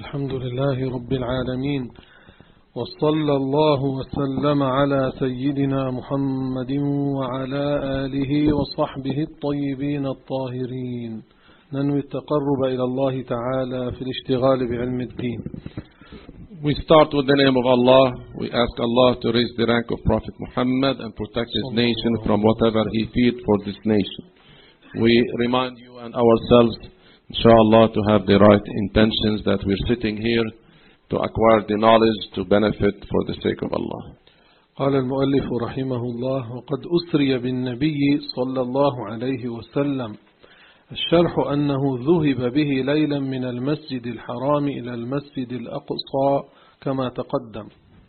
الحمد لله رب العالمين، وصلى الله وسلم على سيدنا محمد وعلى آله وصحبه الطيبين الطاهرين. ننوي التقرب إلى الله تعالى في الاشتغال بعلم الدين. We start with the name of Allah. We ask Allah to raise the rank of Prophet Muhammad and protect his nation from whatever he feared for this nation. We remind you and ourselves, inshallah, to have the right intentions, that we're sitting here to acquire the knowledge to benefit for the sake of Allah. قال المؤلف رحمه الله: وقد أسري بالنبي صلى الله عليه وسلم. الشرح أنه ذهب به ليلا من المسجد الحرام إلى المسجد الأقصى كما تقدم.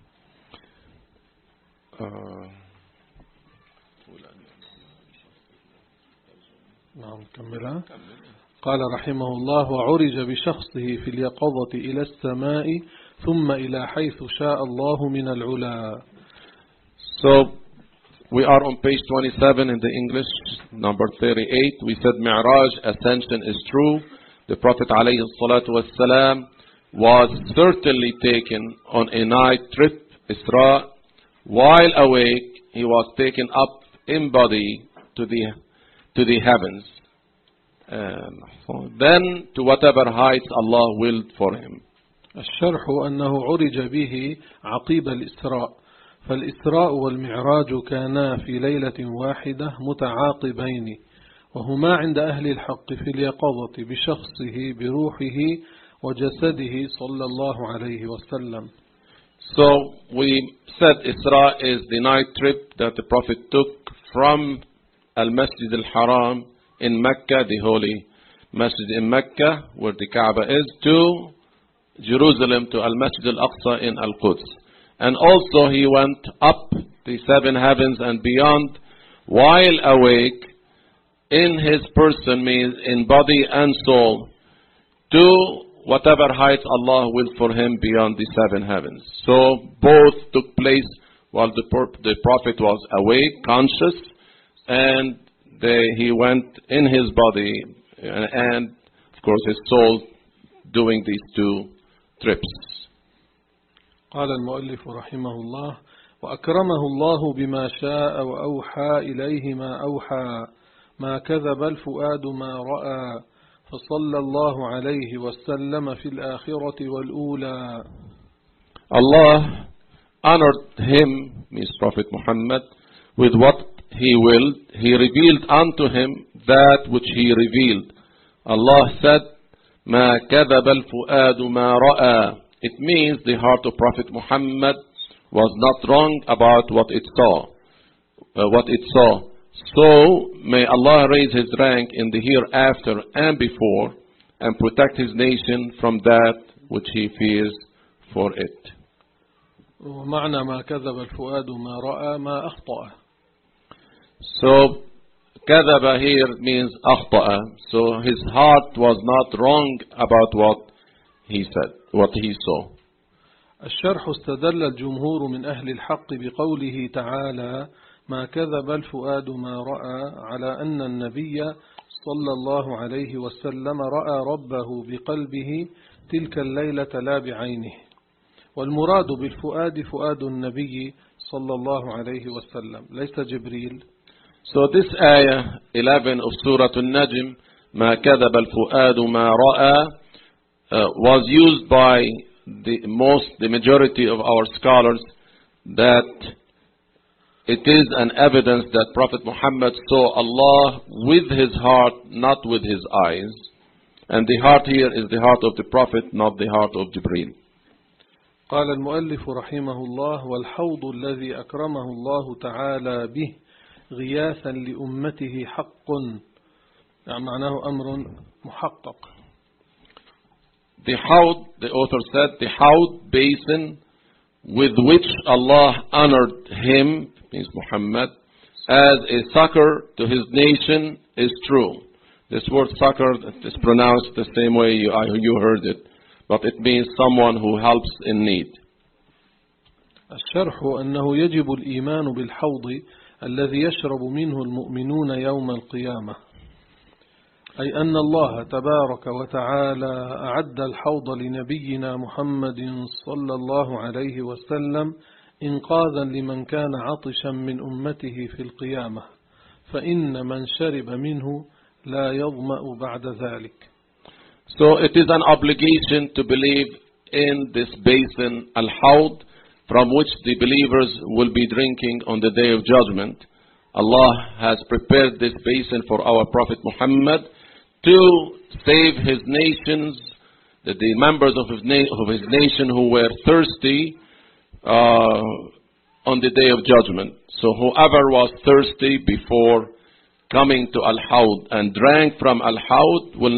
نعم كملها. قال رحمه الله: وعرج بشخصه في اليقظة إلى السماء ثم إلى حيث شاء الله من العلا. So we are on page 27 in the English, number 38. We said Mi'raj, ascension, is true. The Prophet ﷺ was certainly taken on a night trip, Isra. While awake, he was taken up in body to the heavens. Then to whatever heights Allah willed for him. الشرح أنه عرج به عقيب الإسراء، فالإسراء والمعراج كانا في ليلة واحدة متعاقبين، وهما عند أهل الحق في اليقظة بشخصه بروحه وجسده صلى الله عليه وسلم. So we said Isra is the night trip that the Prophet took from Al-Masjid Al-Haram in Mecca, the holy Masjid in Mecca, where the Kaaba is, to Jerusalem, to Al-Masjid Al-Aqsa in Al-Quds. And also he went up the seven heavens and beyond while awake in his person, means in body and soul, to whatever heights Allah willed for him beyond the seven heavens. So both took place while the Prophet was awake, conscious, and he went in his body and of course his soul doing these two trips. قال المؤلف رحمه الله: وأكرمه الله بما شاء وأوحى إليه ما أوحى، ما كذب الفؤاد ما رأى، فصلى الله عليه وسلم في الآخرة والأولى. Allah honored him, means Prophet Muhammad, with what he willed. He revealed unto him that which he revealed. Allah said, ما كذب الفؤاد ما رأى. It means the heart of Prophet Muhammad was not wrong about what it saw. So may Allah raise his rank in the hereafter and before, and protect his nation from that which he fears for it. ومعنى ما كذب الفؤاد ما رأى ما أخطأ. So كذب here means أخطأ. So his heart was not wrong about what he said, what he saw. الشرح استدل الجمهور من أهل الحق بقوله تعالى: ما كذب الفؤاد ما رأى، على أن النبي صلى الله عليه وسلم رأى ربه بقلبه تلك الليلة لا بعينه، والمراد بالفؤاد فؤاد النبي صلى الله عليه وسلم ليس جبريل. So this ayah 11 of Surah Al-Najm, ما كذب الفؤاد ما رأى, was used by the majority of our scholars that it is an evidence that Prophet Muhammad saw Allah with his heart, not with his eyes. And the heart here is the heart of the Prophet, not the heart of Jibreel. قال المؤلف رحمه الله: والحوض الذي أكرمه الله تعالى به غياثا لأمته حق، يعني معناه أمر محقق. The Hawd, the author said, the Hawd basin with which Allah honored him, means Muhammad, as a succor to his nation is true. This word succor is pronounced the same way you heard it, but it means someone who helps in need. الشرح أنه يجب الإيمان بالحوض الذي يشرب منه المؤمنون يوم القيامة. أي أن الله تبارك وتعالى أعد الحوض لنبينا محمد صلى الله عليه وسلم إنقاذا لمن كان عطشا من أمته في القيامة، فإن من شرب منه لا يظمأ بعد ذلك. So it is an obligation to believe in this basin, al-Hawd, from which the believers will be drinking on the day of judgment. Allah has prepared this basin for our Prophet Muhammad to save his nations, the members of his nation who were thirsty on the day of judgment. So whoever was thirsty before coming to Al-Hawd and drank from Al-Hawd will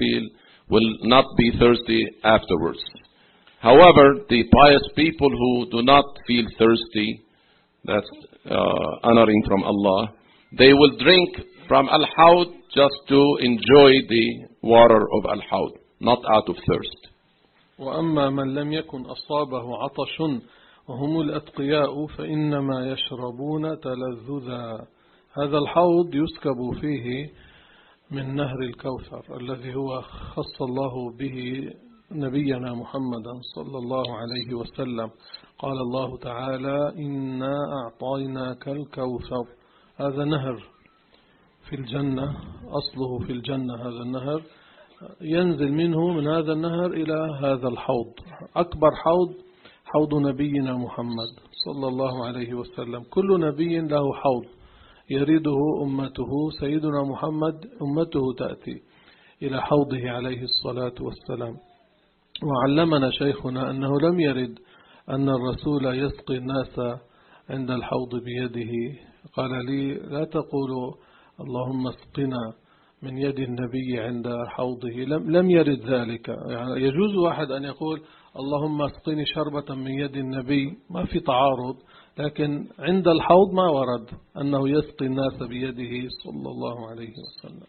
not be thirsty afterwards. However, the pious people who do not feel thirsty, that's honoring from Allah, they will drink from Al-Hawd just to enjoy the water of Al-Hawd, not out of thirst. وأما من لم يكن أصابه عطش وهم الأتقياء فإنما يشربون تلذذا. هذا الحوض يسكب فيه من نهر الكوثر الذي هو خص الله به نبينا محمدا صلى الله عليه وسلم. قال الله تعالى: إنا أعطيناك الكوثر. هذا نهر في الجنة، أصله في الجنة. هذا النهر ينزل منه من هذا النهر إلى هذا الحوض. أكبر حوض نبينا محمد صلى الله عليه وسلم. كل نبي له حوض يريده أمته. سيدنا محمد أمته تأتي إلى حوضه عليه الصلاة والسلام. وعلمنا شيخنا أنه لم يرد أن الرسول يسقي الناس عند الحوض بيده. قال لي: لا تقولوا اللهم اسقنا من يد النبي عند حوضه. لم يرد ذلك. يعني يجوز واحد أن يقول اللهم اسقني شربة من يد النبي، ما في تعارض، لكن عند الحوض ما ورد أنه يسقي الناس بيده صلى الله عليه وسلم.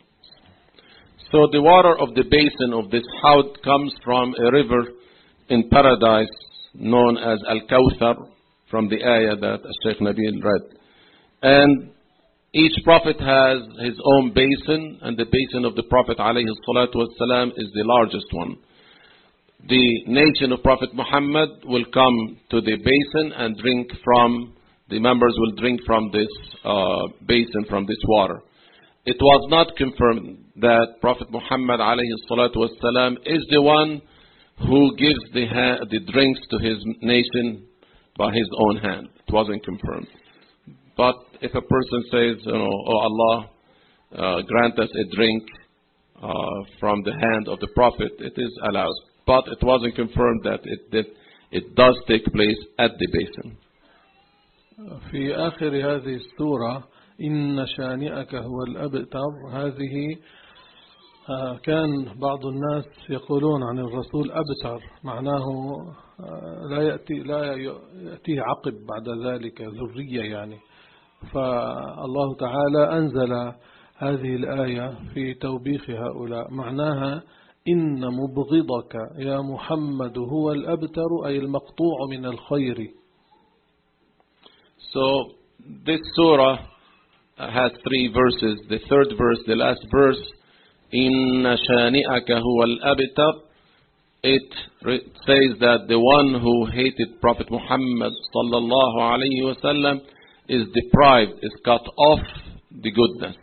So the water of the basin of this Hawd comes from a river in paradise known as Al-Kawthar, from the ayah that Shaykh Nabil read. And each prophet has his own basin, and the basin of the Prophet ﷺ is the largest one. The nation of Prophet Muhammad will come to the basin and the members will drink from this basin, from this water. It was not confirmed that Prophet Muhammad ﷺ is the one who gives the drinks to his nation by his own hand. It wasn't confirmed. But if a person says, "Oh Allah, grant us a drink from the hand of the Prophet," it is allowed. But it wasn't confirmed that it does take place at the basin. في آخر هذه السورة إن شانئك هو الأبتر، هذه كان بعض الناس يقولون عن الرسول أبتر، معناه لا يأتيه عقب بعد ذلك ذرية يعني. فالله تعالى أنزل هذه الآية في توبيخ هؤلاء، معناها إن مبغضك يا محمد هو الأبتر، أي المقطوع من الخير. So this surah has 3 verses. The third verse, the last verse, إن شانئك هو الأبتر, it says that the one who hated Prophet Muhammad sallallahu alayhi wa sallam is deprived, is cut off the goodness.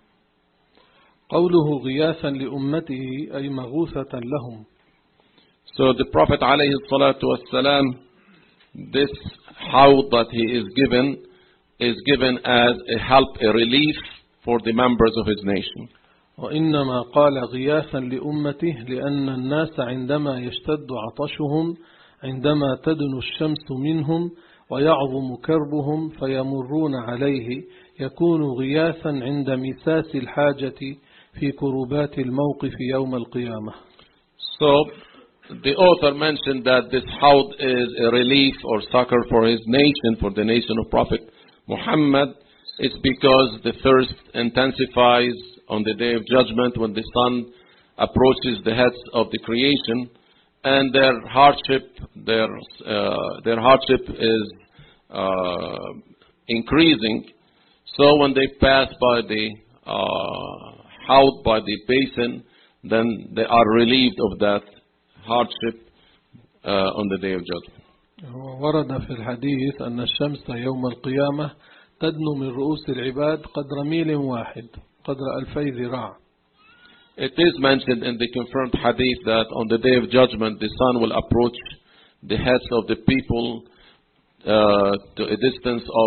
قوله غياثا لأمته أي مغوثة لهم. So the Prophet alayhi salatu wassalam, this hawd that he is given as a help, a relief for the members of his nation. وإنما قال غياثا لأمته لأن الناس عندما يشتد عطشهم، عندما تدنو الشمس منهم ويعظم كربهم فيمرون عليه، يكون غياثا عند مساس الحاجة في كربات الموقف يوم القيامة. So the author mentioned that this hawd is a relief or succor for his nation, for the nation of Prophet Muhammad. It's because the thirst intensifies on the day of judgment when the sun approaches the heads of the creation, and their hardship is increasing. So when they pass by the howled by the basin, then they are relieved of that hardship on the day of judgment. ورد في الحديث أن الشمس يوم القيامة تدنو من رؤوس العباد قدر ميل واحد قدر 2000 ذراع. It is mentioned in the confirmed hadith that on the day of judgment the sun will approach the heads of the people to a distance of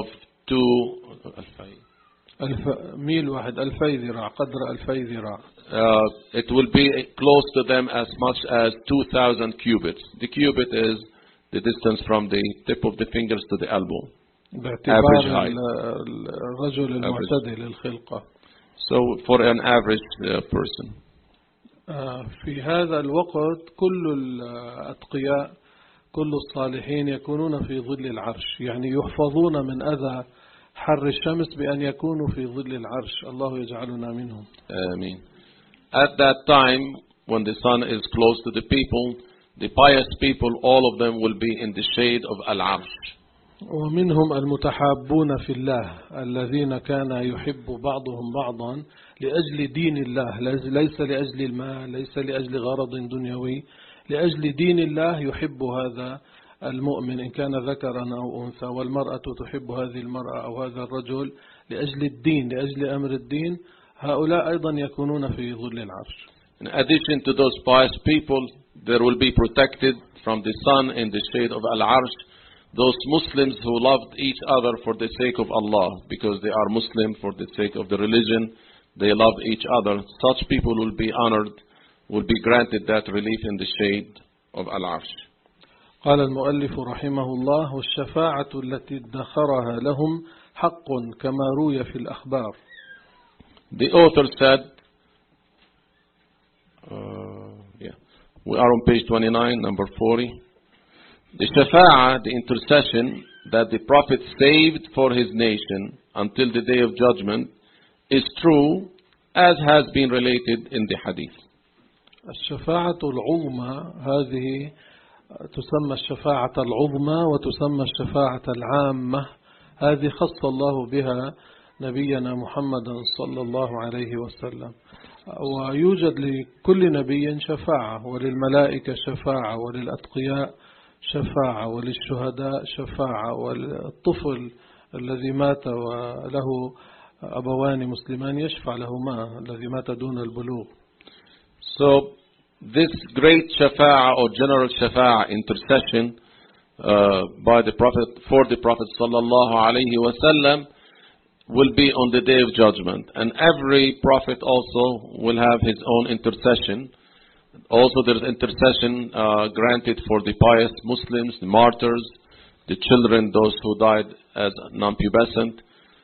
2 ميل واحد 2000 ذراع قدر 2000 ذراع. It will be close to them as much as 2,000 cubits. The cubit is the distance from the tip of the fingers to the elbow. Average height. الرجل المعتدل الخلقة. So for an average person. في هذا الوقت كل الأتقياء كل الصالحين يكونون في ظل العرش، يعني يحفظون من أذى حر الشمس بأن يكونوا في ظل العرش. الله يجعلنا منهم. Amen. At that time, when the sun is close to the people, the pious people, all of them will be in the shade of Al-Arsh. ومنهم المتحابون في الله الذين كان يحب بعضهم بعضا لأجل دين الله، ليس لأجل المال، ليس لأجل غرض دنيوي، لأجل دين الله يحب هذا المؤمن إن كان ذكرا أو أنثى، والمرأة تحب هذه المرأة أو هذا الرجل لأجل الدين، لأجل أمر الدين. هؤلاء أيضا يكونون في ظل العرش. In addition to those pious people, there will be protected from the sun in the shade of Al-Arsh those Muslims who loved each other for the sake of Allah, because they are Muslim for the sake of the religion, they love each other. Such people will be honored, will be granted that relief in the shade of Al-Arsh. قال المؤلف رحمه الله: والشفاعة التي ادخرها لهم حق كما روي في الأخبار. The author said, we are on page 29, number 40. The shafa'ah, the intercession that the Prophet saved for his nation until the day of judgment, is true as has been related in the hadith. الشفاعة العظمى هذه تسمى الشفاعة العظمى وتسمى الشفاعة العامة، هذه خص الله بها نبينا محمد صلى الله عليه وسلم. ويوجد لكل نبي شفاعة، وللملائكة شفاعة، وللأتقياء شفاعة، وللشهداء شفاعة، والطفل الذي مات وله أبوان مسلمان يشفع لهما، الذي مات دون البلوغ. So this great shafa'ah or general shafa'ah intercession by the Prophet for the Prophet sallallahu alaihi wasallam will be on the day of judgment, and every prophet also will have his own intercession. Also there is intercession granted for the pious Muslims, the martyrs, the children, those who died as non-pubescent.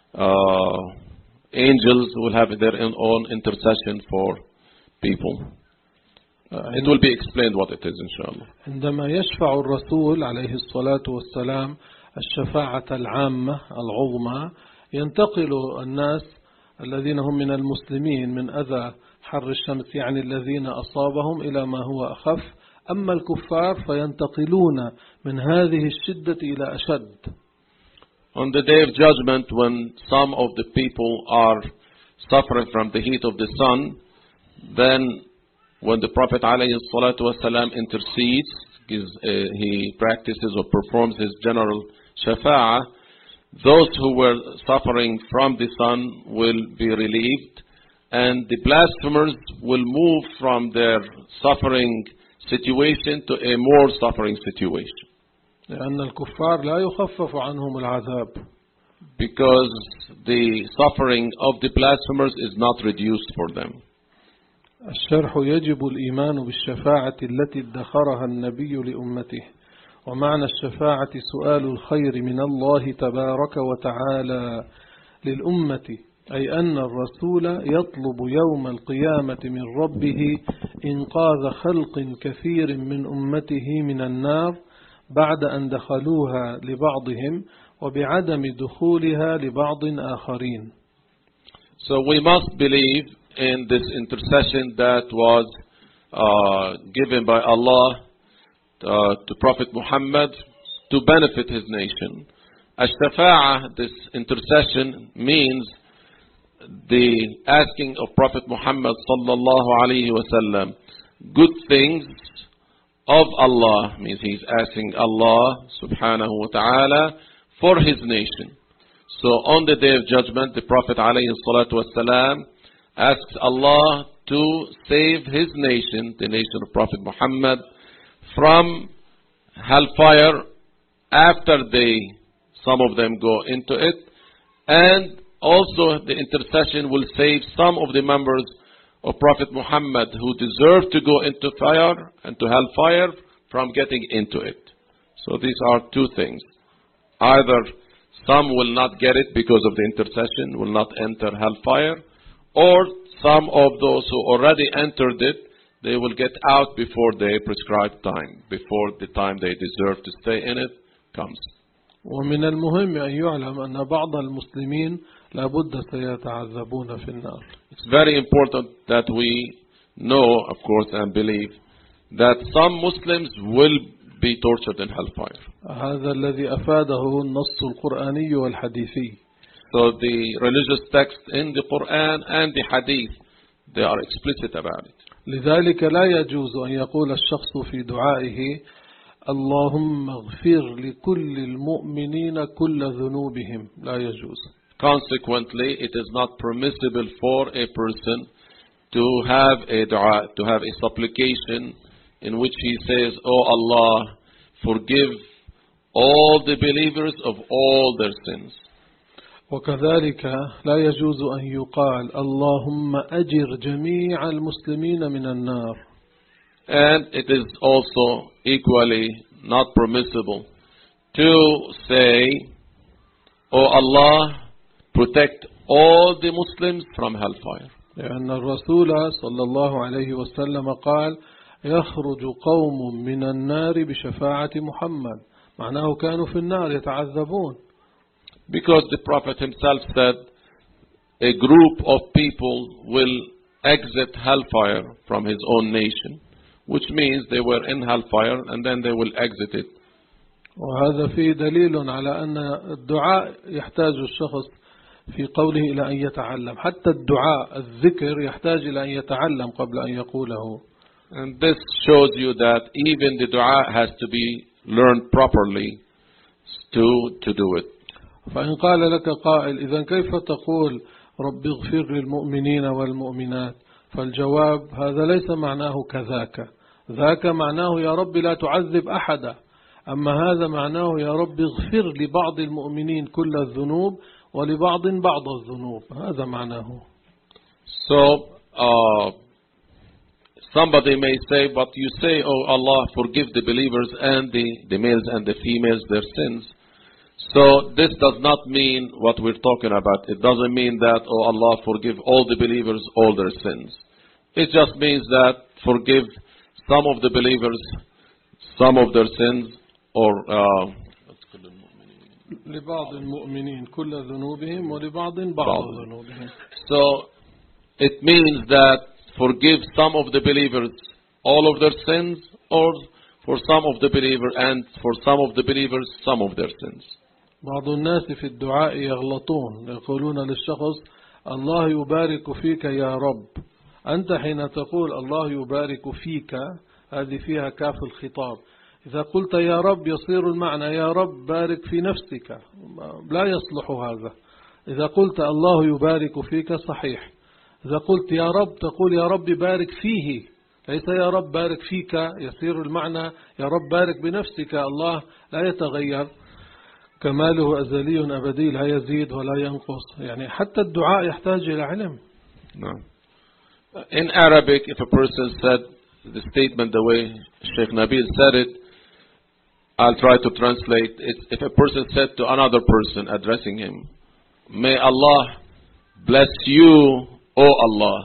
Angels will have their own intercession for people. It will be explained what it is, inshallah. عندما يشفع الرسول عليه الصلاة والسلام الشفاعة العامة العظمى، ينتقل الناس الذين هم من المسلمين من أذى حر الشمس، يعني الذين أصابهم، إلى ما هو أخف. أما الكفار فينتقلون من هذه الشدة إلى أشد. On the day of judgment, when some of the people are suffering from the heat of the sun, then when the Prophet ﷺ intercedes, he practices or performs his general shafa'ah, those who were suffering from the sun will be relieved, and the blasphemers will move from their suffering situation to a more suffering situation. لأن الكفار لا يخفف عنهم العذاب. Because the suffering of the blasphemers is not reduced for them. الشرح: يجب الإيمان بالشفاعة التي ادخرها النبي لأمته. ومعنى الشفاعة سؤال الخير من الله تبارك وتعالى للأمة، أي أن الرسول يطلب يوم القيامة من ربه إنقاذ خلق كثير من أمته من النار بعد أن دخلوها لبعضهم وبعدم دخولها لبعض آخرين. So we must believe in this intercession that was given by Allah to Prophet Muhammad to benefit his nation. Ash-shafa'ah, this intercession, means the asking of Prophet Muhammad sallallahu alaihi wasallam good things of Allah, means he's asking Allah subhanahu wa ta'ala for his nation. So on the day of judgment, the Prophet alayhi salatu wasalam asks Allah to save his nation, the nation of Prophet Muhammad, from hellfire after some of them go into it, and also the intercession will save some of the members of Prophet Muhammad who deserve to go into fire and to hellfire from getting into it. So these are two things. Either some will not get it because of the intercession, will not enter hellfire, or some of those who already entered it, they will get out before the prescribed time, before the time they deserve to stay in it comes. ومن المهم أن يعلم أن بعض المسلمين لابد سيتعذبون في النار. It's very important that we know, of course, and believe that some Muslims will be tortured in hellfire. هذا الذي أفاده النص القرآني والحديثي. So the religious text in the Quran and the Hadith, they are explicit about it. لذلك لا يجوز أن يقول الشخص في دعائه اللهم اغفر لكل المؤمنين كل ذنوبهم. لا يجوز. Consequently, it is not permissible for a person to have a dua, to have a supplication in which he says, "Oh Allah, forgive all the believers of all their sins." وكذلك لا يجوز أن يقال اللهم أجر جميع المسلمين من النار. And it is also equally not permissible to say, "Oh Allah, protect all the Muslims from hellfire." لأن الرسول صلى الله عليه وسلم قال يخرج قوم من النار بشفاعة محمد. معناه كانوا في النار يتعذبون. Because the Prophet himself said a group of people will exit hellfire from his own nation, which means they were in hellfire and then they will exit it. وهذا فيه دليل على أن الدعاء يحتاج الشخص في قوله إلى أن يتعلم. حتى الدعاء الذكر يحتاج إلى أن يتعلم قبل أن يقوله. And this shows you that even the dua has to be learned properly to do it. فإن قال لك قائل إذا كيف تقول رب اغفر للمؤمنين والمؤمنات؟ فالجواب هذا ليس معناه كذاك. ذاك معناه يا رب لا تعذب أحدا. أما هذا معناه يا رب اغفر لبعض المؤمنين كل الذنوب ولبعض بعض الذنوب. هذا معناه. So somebody may say, but you say, "Oh Allah, forgive the believers and the males and the females their sins." So this does not mean what we're talking about. It doesn't mean that, "Oh Allah, forgive all the believers all their sins." It just means that forgive some of the believers some of their sins, or لبعض المؤمنين كل ذنوبهم ولبعض بعض ذنوبهم. So it means that forgive some of the believers all of their sins, or for some of the believers, and for some of the believers some of their sins. بعض الناس في الدعاء يغلطون، يقولون للشخص الله يبارك فيك يا رب. أنت حين تقول الله يبارك فيك هذه فيها كاف الخطاب. إذا قلت يا رب يصير المعنى يا رب بارك في نفسك، لا يصلح هذا. إذا قلت الله يبارك فيك صحيح. إذا قلت يا رب تقول يا رب بارك فيه، ليس يا رب بارك فيك. يصير المعنى يا رب بارك بنفسك. الله لا يتغير، كماله أزلي أبدي لا يزيد ولا ينقص. يعني حتى الدعاء يحتاج إلى علم. No. In Arabic, if a person said the statement the way Sheikh Nabil said it, I'll try to translate it. If a person said to another person addressing him, "May Allah bless you, O Allah."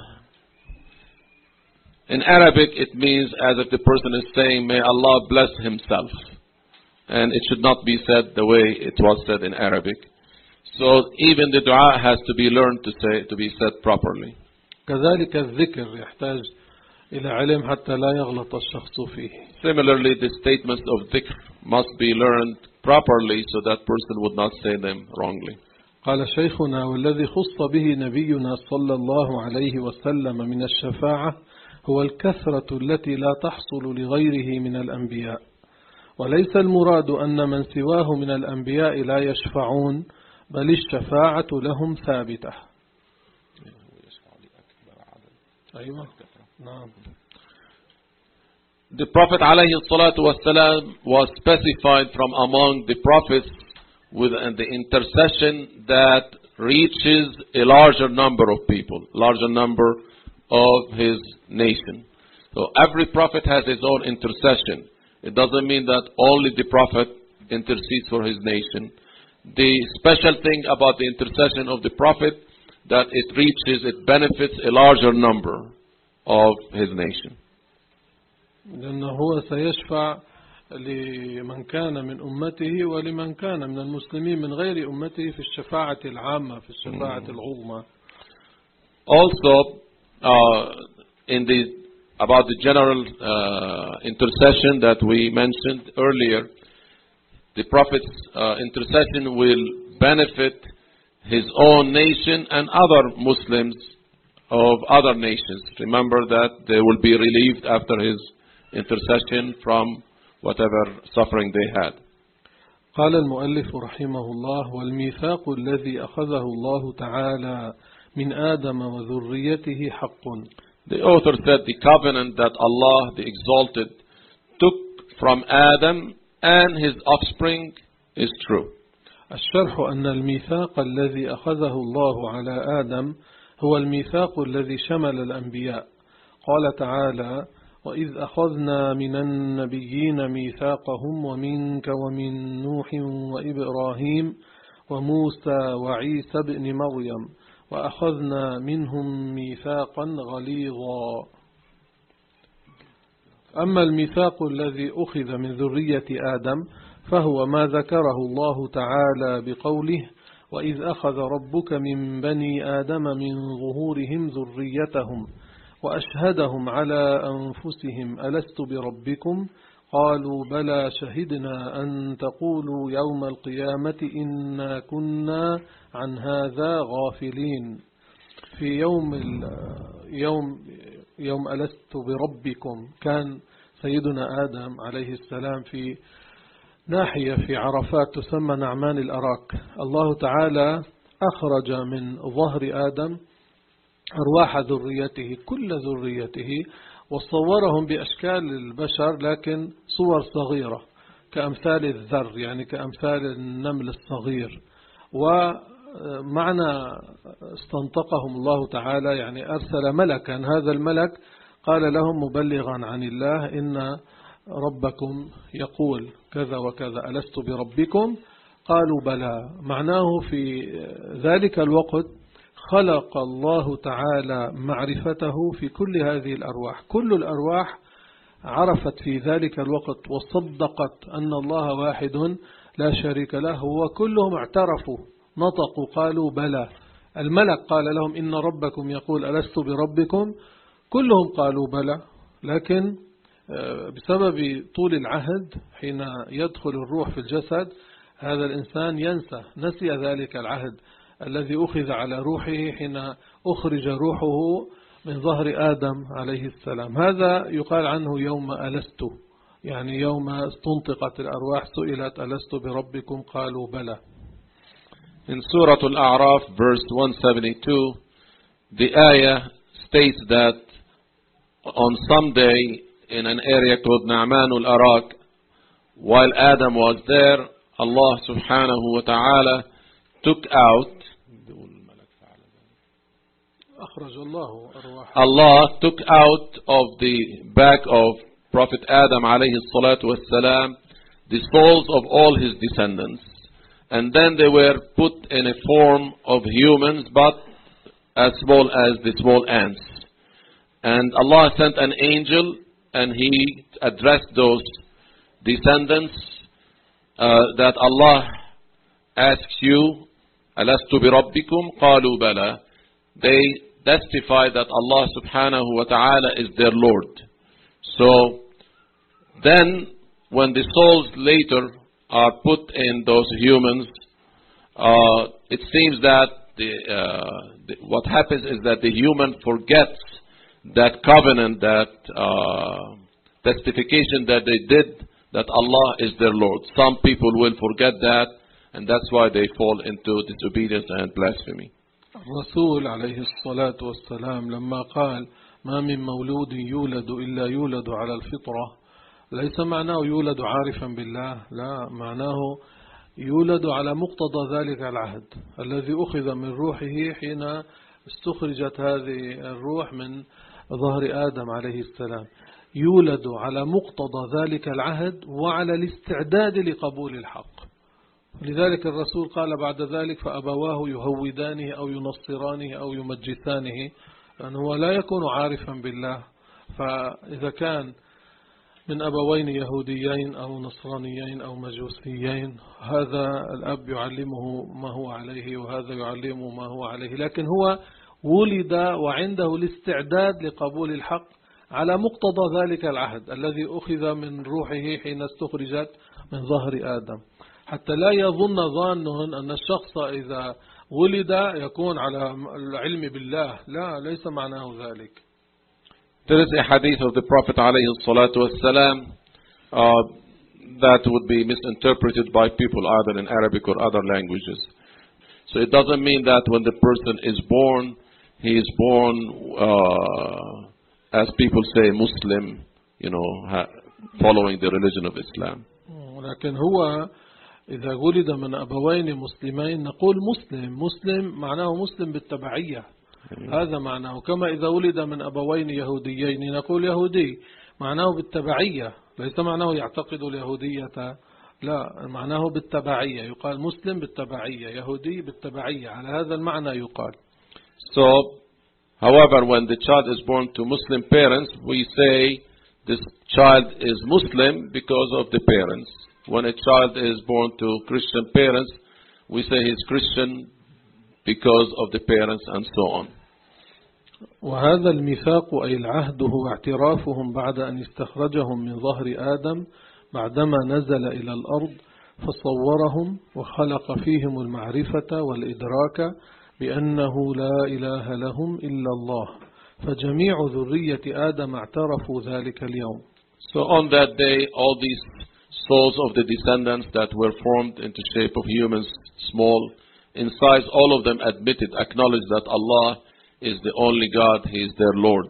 In Arabic, it means as if the person is saying, "May Allah bless himself." And it should not be said the way it was said in Arabic. So even the dua has to be learned to be said properly. كذلك الذكر يحتاج إلى علم حتى لا يغلط الشخص فيه. Similarly, the statements of dhikr must be learned properly so that person would not say them wrongly. قال شيخنا: والذي خص به نبينا صلى الله عليه وسلم من الشفاعة هو الكثرة التي لا تحصل لغيره من الأنبياء، وليس المراد أن من سواه من الأنبياء لا يشفعون، بل الشفاعة لهم ثابتة. أيوة. نعم. The Prophet alayhi salatu wasalam was specified from among the prophets with the intercession that reaches a larger number of people, larger number of his nation. So every prophet has his own intercession. It doesn't mean that only the prophet intercedes for his nation. The special thing about the intercession of the prophet, that it benefits a larger number of his nation. لأنه هو سيشفع لمن كان من أمته ولمن كان من المسلمين من غير أمته في الشفاعة العامة، في الشفاعة العظمى. Also, about the general intercession that we mentioned earlier, the Prophet's intercession will benefit his own nation and other Muslims of other nations. Remember that they will be relieved after his intercession from whatever suffering they had. قال المؤلف رحمه الله: والميثاق الذي أخذه الله تعالى من آدم وذريته حق. The author said the covenant that Allah the Exalted took from Adam and his offspring is true. الشرح أن الميثاق الذي أخذه الله على آدم هو الميثاق الذي شمل الأنبياء. قال تعالى: وإذ أخذنا من النبيين ميثاقهم ومنك ومن نوح وإبراهيم وموسى وعيسى بن مريم وأخذنا منهم ميثاقا غليظا. أما الميثاق الذي أخذ من ذرية آدم فهو ما ذكره الله تعالى بقوله: وإذ أخذ ربك من بني آدم من ظهورهم ذريتهم وأشهدهم على أنفسهم ألست بربكم قالوا بلى شهدنا أن تقولوا يوم القيامة إنا كنا عن هذا غافلين. في يوم ألست بربكم كان سيدنا آدم عليه السلام في ناحية في عرفات تسمى نعمان الأراك. الله تعالى أخرج من ظهر آدم أرواح ذريته، كل ذريته، وصورهم بأشكال البشر لكن صور صغيرة كأمثال الذر، يعني كأمثال النمل الصغير. ومعنى استنطقهم الله تعالى يعني أرسل ملكا، هذا الملك قال لهم مبلغا عن الله: إن ربكم يقول كذا وكذا، ألست بربكم؟ قالوا بلى. معناه في ذلك الوقت خلق الله تعالى معرفته في كل هذه الأرواح، كل الأرواح عرفت في ذلك الوقت وصدقت أن الله واحد لا شريك له، وكلهم اعترفوا نطقوا قالوا بلى. الملك قال لهم: إن ربكم يقول ألست بربكم؟ كلهم قالوا بلى، لكن بسبب طول العهد حين يدخل الروح في الجسد هذا الإنسان نسي ذلك العهد الذي أخذ على روحه حين أخرج روحه من ظهر آدم عليه السلام. هذا يقال عنه يوم ألست، يعني يوم استنطقت الأرواح سئلت ألست بربكم قالوا بلى. In Surah Al-A'raf verse 172, the ayah states that on some day in an area called Na'man al-Arak, while Adam was there, Allah subhanahu wa ta'ala took out of the back of Prophet Adam alayhi salatu wassalam the souls of all his descendants, and then they were put in a form of humans but as small as the small ants, and Allah sent an angel and he addressed those descendants that Allah asks you Alastu bi rabbikum qalu bala. They testify that Allah subhanahu wa ta'ala is their Lord. So then when the souls later are put in those humans, it seems that what happens is that the human forgets that covenant, that testification that they did that Allah is their Lord. Some people will forget that, and that's why they fall into disobedience and blasphemy. الرسول عليه الصلاة والسلام لما قال ما من مولود يولد إلا يولد على الفطرة، ليس معناه يولد عارفا بالله، لا، معناه يولد على مقتضى ذلك العهد الذي أخذ من روحه حين استخرجت هذه الروح من ظهر آدم عليه السلام. يولد على مقتضى ذلك العهد وعلى الاستعداد لقبول الحق. لذلك الرسول قال بعد ذلك فأبواه يهودانه أو ينصرانه أو يمجسانه، لأنه لا يكون عارفا بالله. فإذا كان من أبوين يهوديين أو نصرانيين أو مجوسيين، هذا الأب يعلمه ما هو عليه وهذا يعلمه ما هو عليه، لكن هو ولد وعنده الاستعداد لقبول الحق على مقتضى ذلك العهد الذي أخذ من روحه حين استخرجت من ظهر آدم، حتى لا يظن ظان أن الشخص إذا ولد يكون على العلم بالله، لا، ليس معناه ذلك. There is a hadith of the Prophet ﷺ that would be misinterpreted by people either in Arabic or other languages. So it doesn't mean that when the person is born, he is born, as people say, Muslim, following the religion of Islam. لكن هو إذا ولد من أبوين مسلمين نقول مسلم. مسلم معناه مسلم بالتبعية، هذا معناه. كما إذا ولد من أبوين يهوديين نقول يهودي، معناه بالتبعية، ليس معناه يعتقد اليهودية، لا، معناه بالتبعية. يقال مسلم بالتبعية، يهودي بالتبعية، على هذا المعنى يقال. So, however, when the child is born to Muslim parents, we say this child is Muslim because of the parents. When a child is born to Christian parents, we say he's Christian because of the parents and so on. وهذا الميثاق أي العهد هو اعترافهم بعد أن استخرجهم من ظهر آدم بعدما نزل إلى الأرض فصورهم وخلق فيهم المعرفة والإدراك بأنه لا إله لهم إلا الله، فجميع ذرية آدم اعترفوا ذلك اليوم. So on that day, all these souls of the descendants that were formed into shape of humans, small in size, all of them admitted, acknowledged that Allah is the only God, He is their Lord.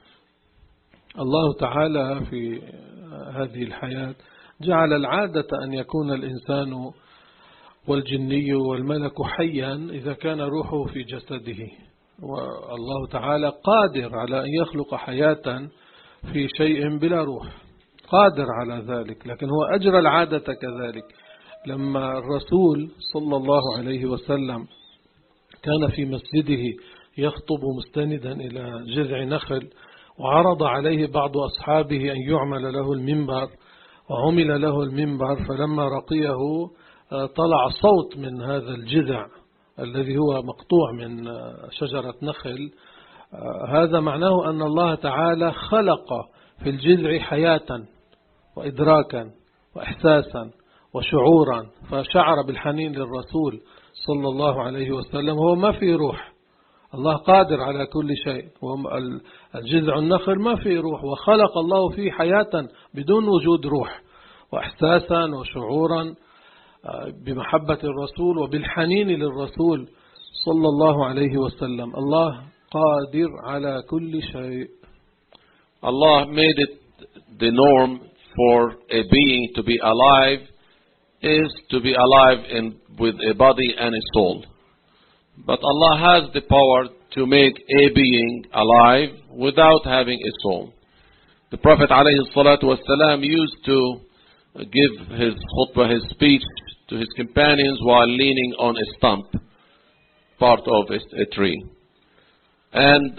الله تعالى في هذه الحياة جعل العادة أن يكون الإنسان والجني والملك حيا إذا كان روحه في جسده، والله تعالى قادر على أن يخلق حياة في شيء بلا روح، قادر على ذلك، لكن هو أجرى العادة كذلك. لما الرسول صلى الله عليه وسلم كان في مسجده يخطب مستندا إلى جذع نخل، وعرض عليه بعض أصحابه أن يعمل له المنبر، وعمل له المنبر، فلما رقيه طلع صوت من هذا الجذع الذي هو مقطوع من شجرة نخل. هذا معناه أن الله تعالى خلق في الجذع حياة وإدراكا وإحساسا وشعورا، فشعر بالحنين للرسول صلى الله عليه وسلم. هو ما في روح، الله قادر على كل شيء، الجذع النخل ما في روح، وخلق الله فيه حياة بدون وجود روح، وإحساسا وشعورا بمحبة الرسول وبالحنين للرسول صلى الله عليه وسلم. الله قادر على كل شيء. Allah made it the norm for a being to be alive is to be alive with a body and a soul. But Allah has the power to make a being alive without having a soul. The Prophet ﷺ used to give his khutbah, his speech to his companions while leaning on a stump, part of a tree. And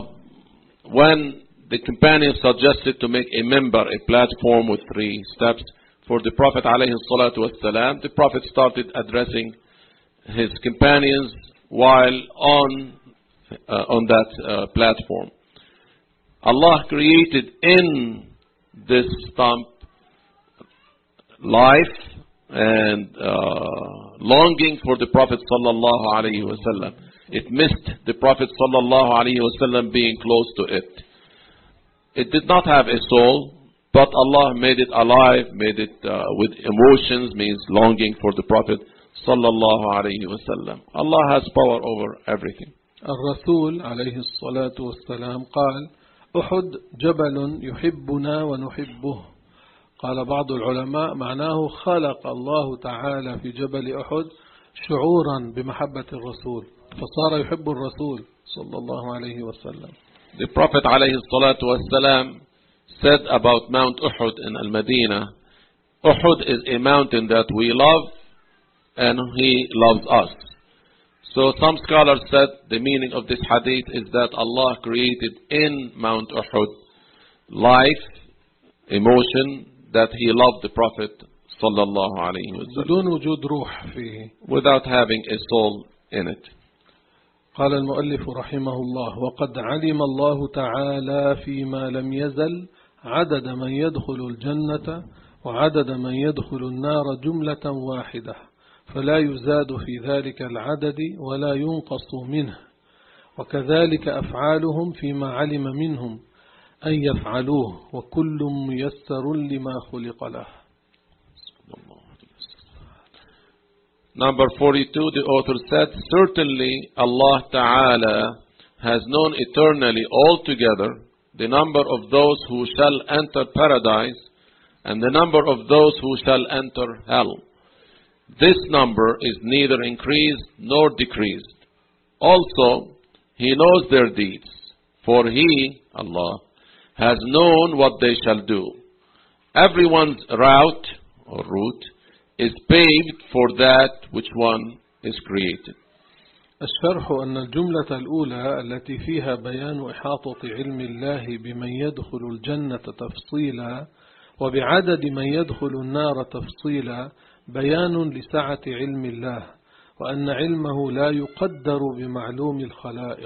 when the companions suggested to make a member, a platform with 3 steps for the Prophet ﷺ, the Prophet started addressing his companions while on that platform. Allah created in this stump life and longing for the Prophet sallallahu alaihi wasallam. It missed the Prophet sallallahu alaihi wasallam being close to it. It did not have a soul, but Allah made it alive, made it with emotions, means longing for the Prophet sallallahu alaihi wasallam. Allah has power over everything. الرسول عليه الصلاة والسلام قال: أحد جبل يحبنا ونحبه. قال بعض العلماء معناه خلق الله تعالى في جبل أحد شعورا بمحبة الرسول فصار يحب الرسول صلى الله عليه وسلم. The Prophet عليه الصلاة والسلام said about Mount Uhud in Al-Madinah, Uhud is a mountain that we love and he loves us. So some scholars said the meaning of this hadith is that Allah created in Mount Uhud life, emotion, that he loved the Prophet sallallahu alayhi wa sallam, بدون وجود روح فيه, without having a soul in it. قال المؤلف رحمه الله: وقد علم الله تعالى فيما لم يزل عدد من يدخل الجنة وعدد من يدخل النار جملة واحدة، فلا يزاد في ذلك العدد ولا ينقص منه، وكذلك أفعالهم فيما علم منهم أن يفعلوه، وكل ميسر لما خلق له. Number 42, the author said, certainly Allah Ta'ala has known eternally altogether the number of those who shall enter paradise and the number of those who shall enter hell. This number is neither increased nor decreased. Also, He knows their deeds, for He, Allah, has known what they shall do. Everyone's route or route is paved for that which one is created. الشرح أن الجملة الأولى التي فيها بيان إحاطة علم الله بمن يدخل الجنة تفصيلا وبعدد من يدخل النار تفصيلا بيان لسعة علم الله وأن علمه لا يقدر بمعلوم الخلائق.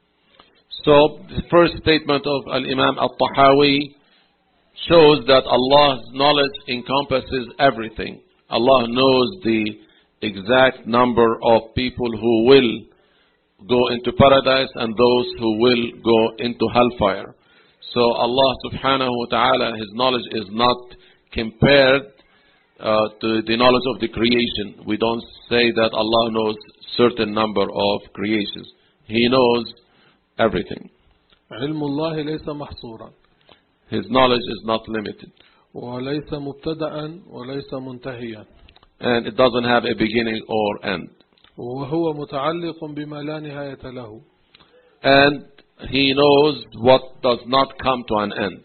So the first statement of Al-Imam Al-Tahawi shows that Allah's knowledge encompasses everything. Allah knows the exact number of people who will go into paradise and those who will go into hellfire. So Allah subhanahu wa ta'ala, His knowledge is not compared to the knowledge of the creation. We don't say that Allah knows certain number of creations. He knows everything. علم الله ليس محصورا. His knowledge is not limited. وليس مبتدأ وليس منتهيا. And it doesn't have a beginning or end. وهو متعلق بما لا نهاية له. And He knows what does not come to an end.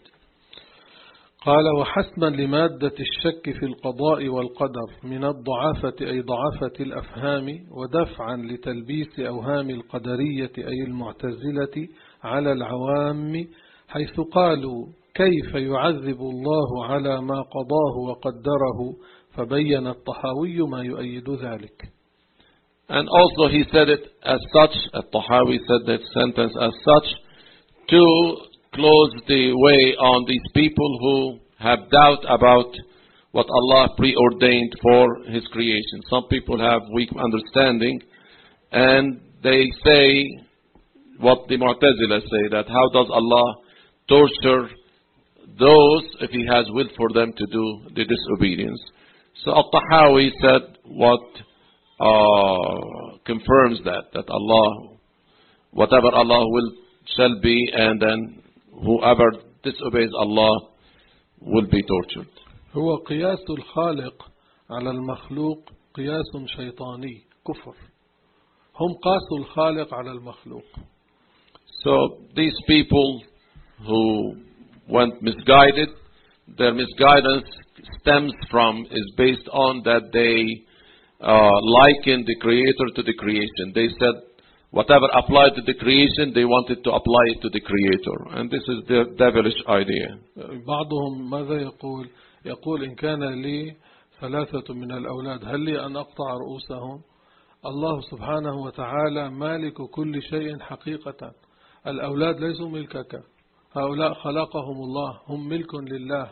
قال: وحسما لمادة الشك في القضاء والقدر من الضعافة أي ضعافة الأفهام ودفعا لتلبيس أوهام القدرية أي المعتزلة على العوام حيث قالوا كيف يعذب الله على ما قضاه وقدره فبين الطحاوي ما يؤيد ذلك. And also he said it as such, Al-Tahawi said that sentence as such, to close the way on these people who have doubt about what Allah preordained for His creation. Some people have weak understanding and they say what the Mu'tazila say, that how does Allah torture those if He has will for them to do the disobedience. So Al-Tahawi said what confirms that Allah, whatever Allah will shall be, and then whoever disobeys Allah will be tortured. هو قياس الخالق على المخلوق قياس شيطاني كفر. هم قاسوا الخالق على المخلوق. So these people who went misguided, their misguidance stems from, is based on that they liken the Creator to the creation. They said whatever applied to the creation, they wanted to apply it to the Creator. And this is their devilish idea. بعضهم ماذا يقول؟ يقول إن كان لي 3 من الأولاد هل لي أن أقطع رؤوسهم؟ الله سبحانه وتعالى مالك كل شيء حقيقة. الأولاد ليسوا ملكك، هؤلاء خلقهم الله، هم ملك لله.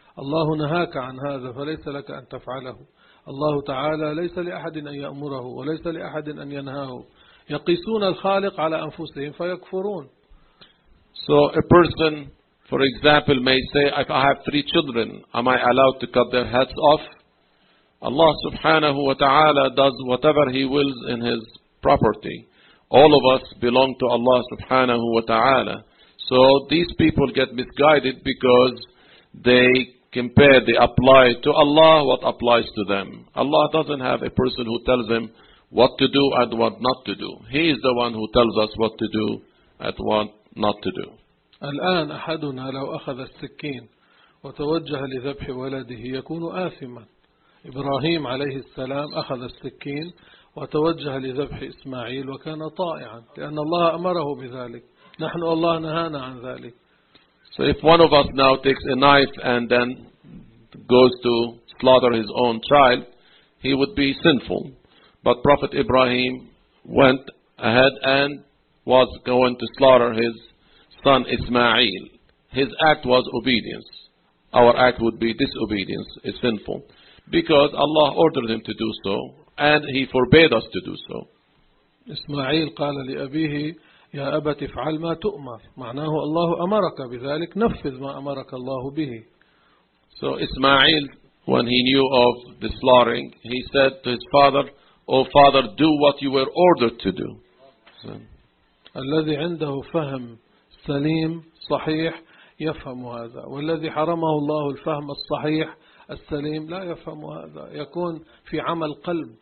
الله نهاك عن هذا فليس لك أن تفعله. الله تعالى ليس لأحد أن يأمره وليس لأحد أن ينهاه. يقيسون الخالق على أنفسهم فيكفرون. So a person, for example, may say, if I have 3 children, am I allowed to cut their heads off? Allah subhanahu wa ta'ala does whatever He wills in His property. All of us belong to Allah subhanahu wa ta'ala. So these people get misguided because they compare, they apply to Allah what applies to them. Allah doesn't have a person who tells them what to do and what not to do. He is the one who tells us what to do and what not to do. الآن أحدنا لو أخذ السكين وتوجه لذبح ولده يكون آثما. إبراهيم عليه السلام أخذ السكين وتوجه لذبح إسماعيل وكان طائعا لأن الله أمره بذلك. نحن الله نهانا عن ذلك. So if one of us now takes a knife and then goes to slaughter his own child, he would be sinful. But Prophet Ibrahim went ahead and was going to slaughter his son Ismail. His act was obedience. Our act would be disobedience, is sinful. Because Allah ordered him to do so, and He forbade us to do so. إسماعيل قال لأبيه يا أبت افعل ما تؤمر. معناه الله أمرك بذلك نفذ ما أمرك الله به. So Ismail, when he knew of the slaughtering, he said to his father, "Oh father, do what you were ordered to do." الذي عنده فهم سليم صحيح يفهم هذا، والذي حرمه الله الفهم الصحيح السليم لا يفهم هذا، يكون في عمل قلب.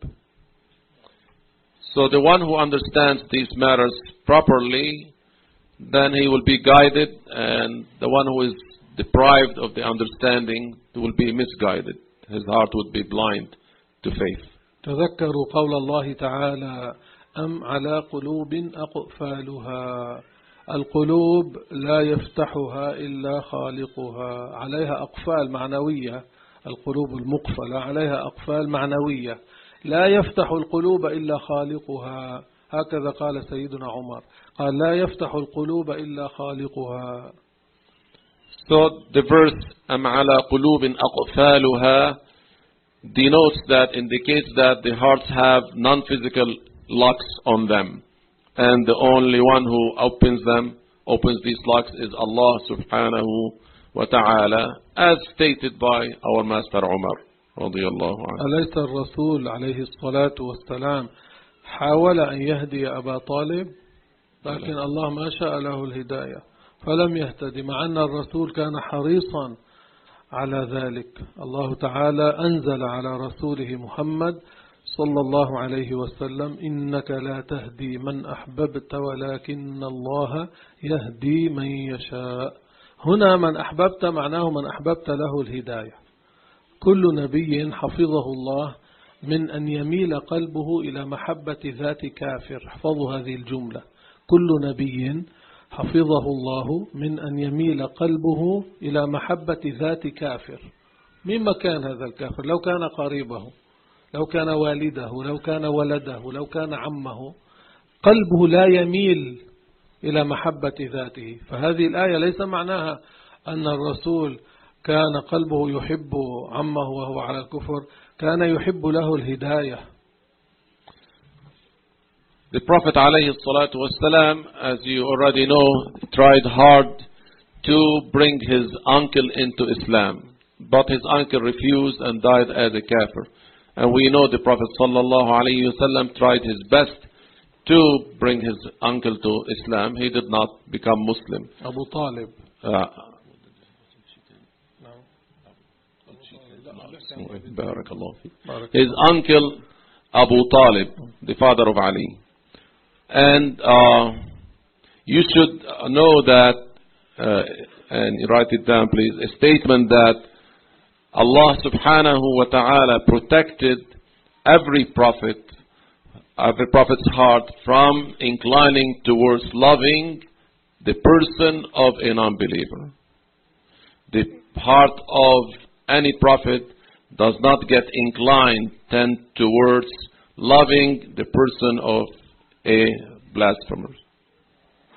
So the one who understands these matters properly, then he will be guided, and the one who is deprived of the understanding will be misguided. His heart would be blind to faith. تذكروا قول الله تعالى أم على قلوب أقفالها. القلوب لا يفتحها إلا خالقها. عليها أقفال معنوية. القلوب المقفلة عليها أقفال معنوية. لا يفتح القلوب إلا خالقها. هكذا قال سيدنا عمر، قال لا يفتح القلوب إلا خالقها. So the verse أم على قلوب أقفالها denotes that, indicates that the hearts have non-physical locks on them, and the only one who opens these locks is Allah subhanahu wa ta'ala, as stated by our master Umar radiyallahu anhu. أليس الرسول عليه الصلاة والسلام حاول أن يهدي أبا طالب، لكن الله ما شاء له الهداية فلم يهتدي، مع أن الرسول كان حريصا على ذلك. الله تعالى أنزل على رسوله محمد صلى الله عليه وسلم إنك لا تهدي من أحببت ولكن الله يهدي من يشاء. هنا من أحببت معناه من أحببت له الهداية. كل نبي حفظه الله من أن يميل قلبه إلى محبة ذات كافر. احفظوا هذه الجملة، كل نبي حفظه الله من أن يميل قلبه إلى محبة ذات كافر. مما كان هذا الكافر، لو كان قريبه، لو كان والده، لو كان ولده، لو كان عمه، قلبه لا يميل إلى محبة ذاته. فهذه الآية ليس معناها أن الرسول كان قلبه يحب عمه وهو على الكفر، كان يحب له الهداية. The Prophet alayhi salatu wasalam, as you already know, tried hard to bring his uncle into Islam, but his uncle refused and died as a kafir. And we know the Prophet sallallahu alayhi wasallam tried his best to bring his uncle to Islam. He did not become Muslim. Abu Talib. His uncle Abu Talib, the father of Ali. And you should know that, and write it down please, a statement that Allah subhanahu wa ta'ala protected every prophet's heart from inclining towards loving the person of a non-believer. The heart of any prophet does not get inclined tend towards loving the person of a blasphemer.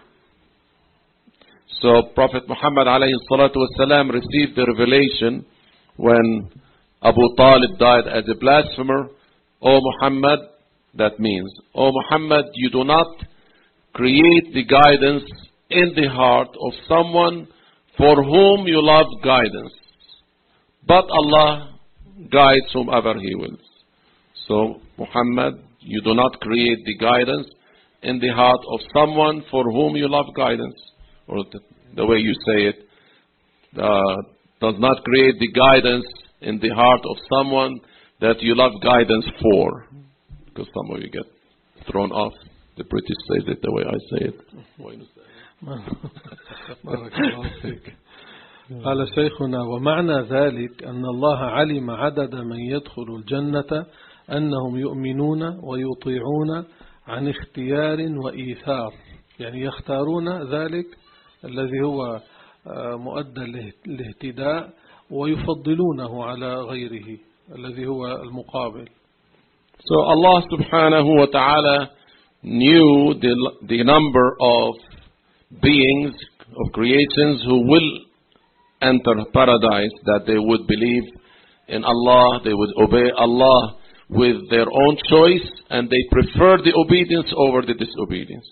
So Prophet Muhammad alayhi salatu wasalam received the revelation when Abu Talib died as a blasphemer, O Muhammad, that means, O Muhammad, you do not create the guidance in the heart of someone for whom you love guidance. But Allah guides whomever He wills. So, Muhammad, you do not create the guidance in the heart of someone for whom you love guidance. Or the way you say it, does not create the guidance in the heart of someone that you love guidance for. Because some of you get thrown off. The British say it the way I say it. بارك الله فيك. قال شيخنا: ومعنى ذلك أن الله علم عدد من يدخل الجنة أنهم يؤمنون ويطيعون عن اختيار وإيثار، يعني يختارون ذلك الذي هو مؤدى الاهتداء ويفضلونه على غيره الذي هو المقابل. So Allah subhanahu wa ta'ala knew the number of beings, of creations who will enter paradise, that they would believe in Allah, they would obey Allah with their own choice, and they prefer the obedience over the disobedience.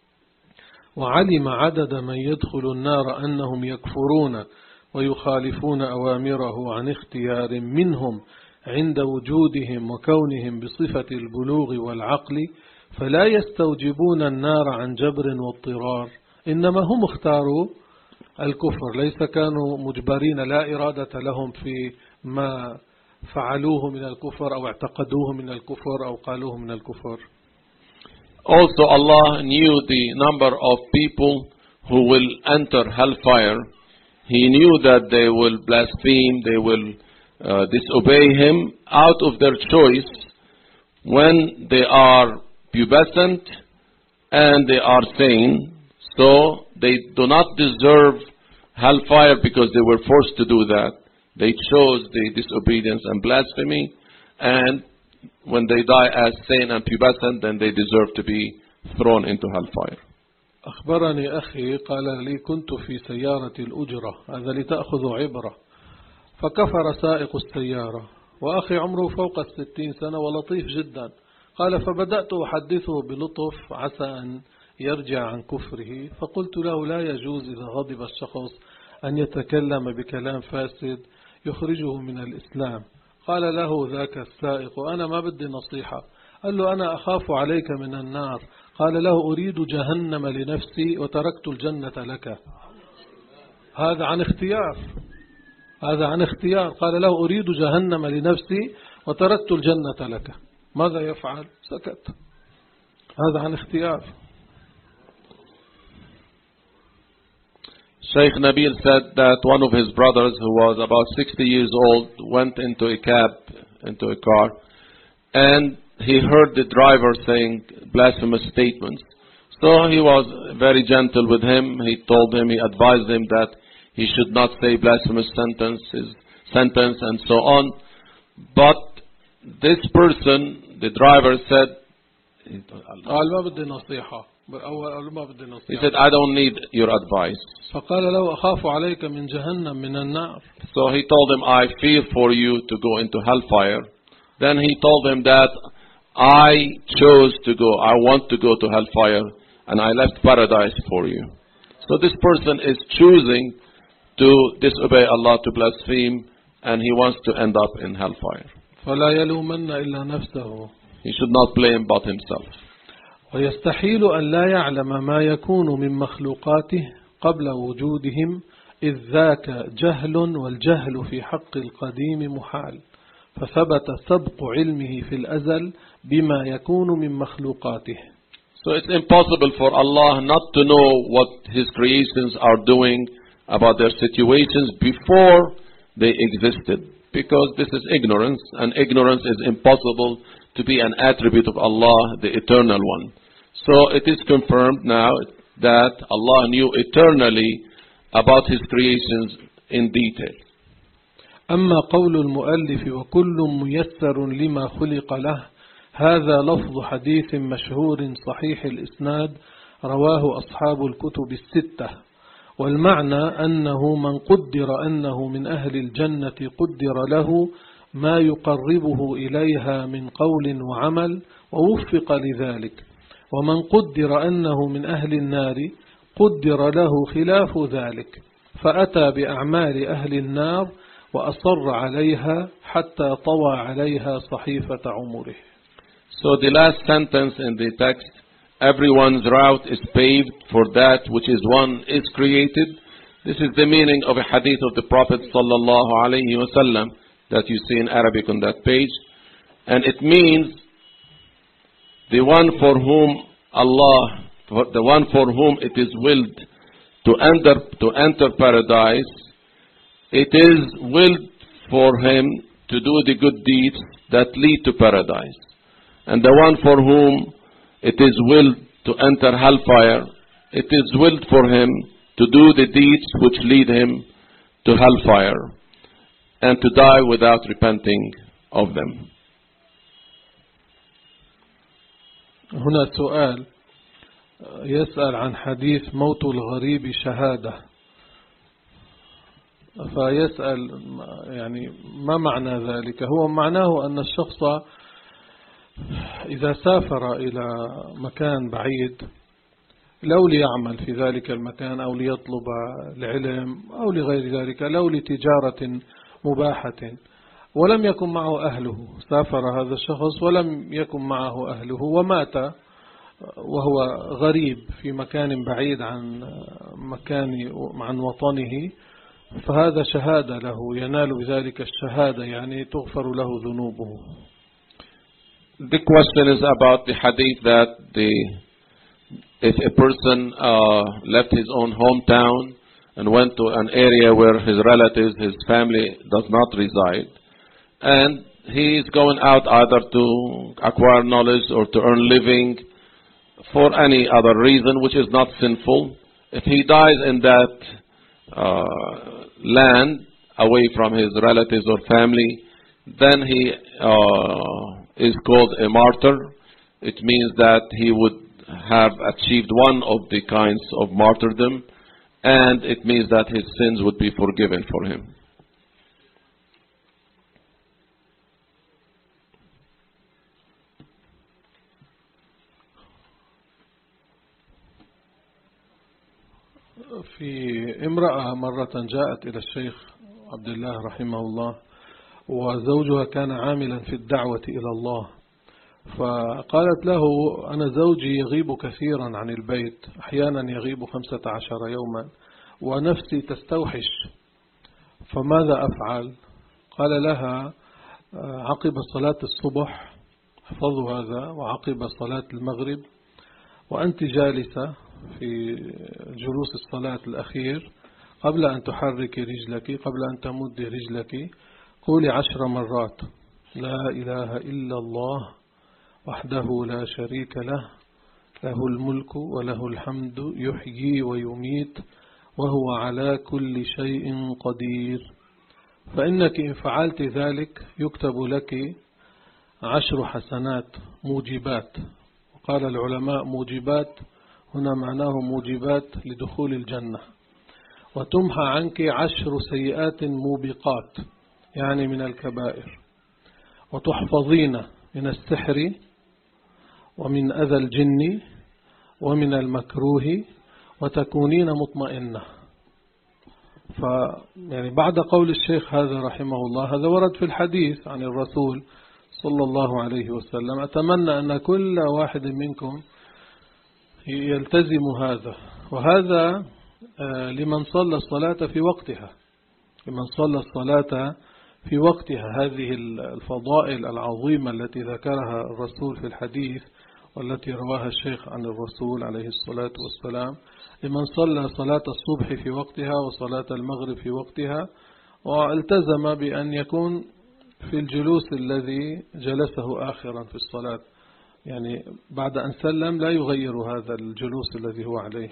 وعلم عدد من يدخل النار أنهم يكفرون ويخالفون أوامره عن اختيار منهم عند وجودهم وكونهم بصفة البلوغ والعقل، فلا يستوجبون النار عن جبر واضطرار، إنما هم اختاروا الكفر، ليس كانوا مجبرين، لا إرادة لهم في ما فعلوه من الكفر أو اعتقدوه من الكفر أو قالوه من الكفر. Also Allah knew the number of people who will enter hellfire. He knew that they will blaspheme, they will disobey Him out of their choice when they are pubescent and they are sane. So they do not deserve hellfire because they were forced to do that. They chose the disobedience and blasphemy, and when they die as sane and pubescent, then they deserve to be thrown into hellfire. أخبرني أخي قال لي: كنت في سيارة الأجرة، هذا لتأخذ عبرة، فكفر سائق السيارة، وأخي عمره فوق 60 سنة ولطيف جدا. قال: فبدأت أحدثه بلطف عسى أن يرجع عن كفره، فقلت له: لا يجوز إذا غضب الشخص أن يتكلم بكلام فاسد يخرجه من الإسلام. قال له ذاك السائق: أنا ما بدي نصيحة. قال له: أنا أخاف عليك من النار. قال له: أريد جهنم لنفسي وتركت الجنة لك. هذا عن اختيار، هذا عن اختيار. قال له: أريد جهنم لنفسي وتركت الجنة لك. ماذا يفعل؟ سكت. هذا عن اختيار. Shaykh Nabil said that one of his brothers, who was about 60 years old, went into a car, and he heard the driver saying blasphemous statements. So he was very gentle with him. He told him, he advised him that he should not say blasphemous sentence and so on. But this person, the driver said, he said, I don't need your advice. So he told him, I fear for you to go into hellfire. Then he told him that I chose to go, I want to go to hellfire, and I left paradise for you. So this person is choosing to disobey Allah, to blaspheme, and he wants to end up in hellfire. He should not blame but himself. ويستحيل أن لا يعلم ما يكون من مخلوقاته قبل وجودهم، إذ ذاك جهل، والجهل في حق القديم محال، فثبت سبق علمه في الأزل بما يكون من مخلوقاته. So it's impossible for Allah not to know what His creations are doing about their situations before they existed, because this is ignorance, and ignorance is impossible to be an attribute of Allah, the Eternal One. So it is confirmed now that Allah knew eternally about His creations in detail. أما قول المؤلف وكل ميسر لما خلق له، هذا لفظ حديث مشهور صحيح الإسناد رواه أصحاب الكتب الستة، والمعنى أنه من قدر أنه من أهل الجنة قدر له ما يقربه إليها من قول وعمل ووفق لذلك، ومن قدر أنه من أهل النار قدر له خلاف ذلك فأتى بأعمال أهل النار وأصر عليها حتى طوى عليها صحيفة عمره. So the last sentence in the text, everyone's route is paved for that which is one is created. This is the meaning of a hadith of the Prophet sallallahu alaihi wasallam that you see in Arabic on that page. And it means the one for whom the one for whom it is willed to enter paradise, it is willed for him to do the good deeds that lead to paradise. And the one for whom it is willed to enter hellfire, it is willed for him to do the deeds which lead him to hellfire and to die without repenting of them. هنا سؤال يسأل عن حديث موت الغريب شهادة، فيسأل يعني ما معنى ذلك؟ هو معناه أن الشخص إذا سافر إلى مكان بعيد لو ليعمل في ذلك المكان أو ليطلب العلم أو لغير ذلك، لو لتجارة مباحة، ولم يكن معه أهله، سافر هذا الشخص ولم يكن معه أهله ومات وهو غريب في مكان بعيد عن وطنه، فهذا شهادة له، ينال بذلك الشهادة، يعني تغفر له ذنوبه. The question is about the hadith that if a person left his own hometown and went to an area where his relatives, his family does not reside, and he is going out either to acquire knowledge or to earn living for any other reason which is not sinful, if he dies in that land away from his relatives or family, then he is called a martyr. It means that he would have achieved one of the kinds of martyrdom, and it means that his sins would be forgiven for him. في امرأة مرة جاءت إلى الشيخ عبد الله رحمه الله وزوجها كان عاملا في الدعوة إلى الله، فقالت له أنا زوجي يغيب كثيرا عن البيت، أحيانا يغيب 15 يوما ونفسي تستوحش، فماذا أفعل؟ قال لها عقب صلاة الصبح، احفظوا هذا، وعقب صلاة المغرب وأنت جالسة في جلوس الصلاة الأخير قبل أن تحرك رجلك، قبل أن تمد رجلك، قولي 10 مرات لا إله إلا الله وحده لا شريك له، له الملك وله الحمد يحيي ويميت وهو على كل شيء قدير، فإنك إن فعلت ذلك يكتب لك 10 حسنات موجبات. وقال العلماء موجبات هنا معناه موجبات لدخول الجنة، وتمحى عنك 10 سيئات موبقات يعني من الكبائر، وتحفظين من السحر ومن أذى الجن ومن المكروه وتكونين مطمئنة. يعني بعد قول الشيخ هذا رحمه الله، هذا ورد في الحديث عن الرسول صلى الله عليه وسلم. أتمنى أن كل واحد منكم يلتزم هذا، وهذا لمن صلى الصلاة في وقتها، لمن صلى الصلاة في وقتها، هذه الفضائل العظيمة التي ذكرها الرسول في الحديث والتي رواها الشيخ عن الرسول عليه الصلاة والسلام، لمن صلى صلاة الصبح في وقتها وصلاة المغرب في وقتها والتزم بأن يكون في الجلوس الذي جلسه آخرا في الصلاة، يعني بعد أن سلم لا يغير هذا الجلوس الذي هو عليه.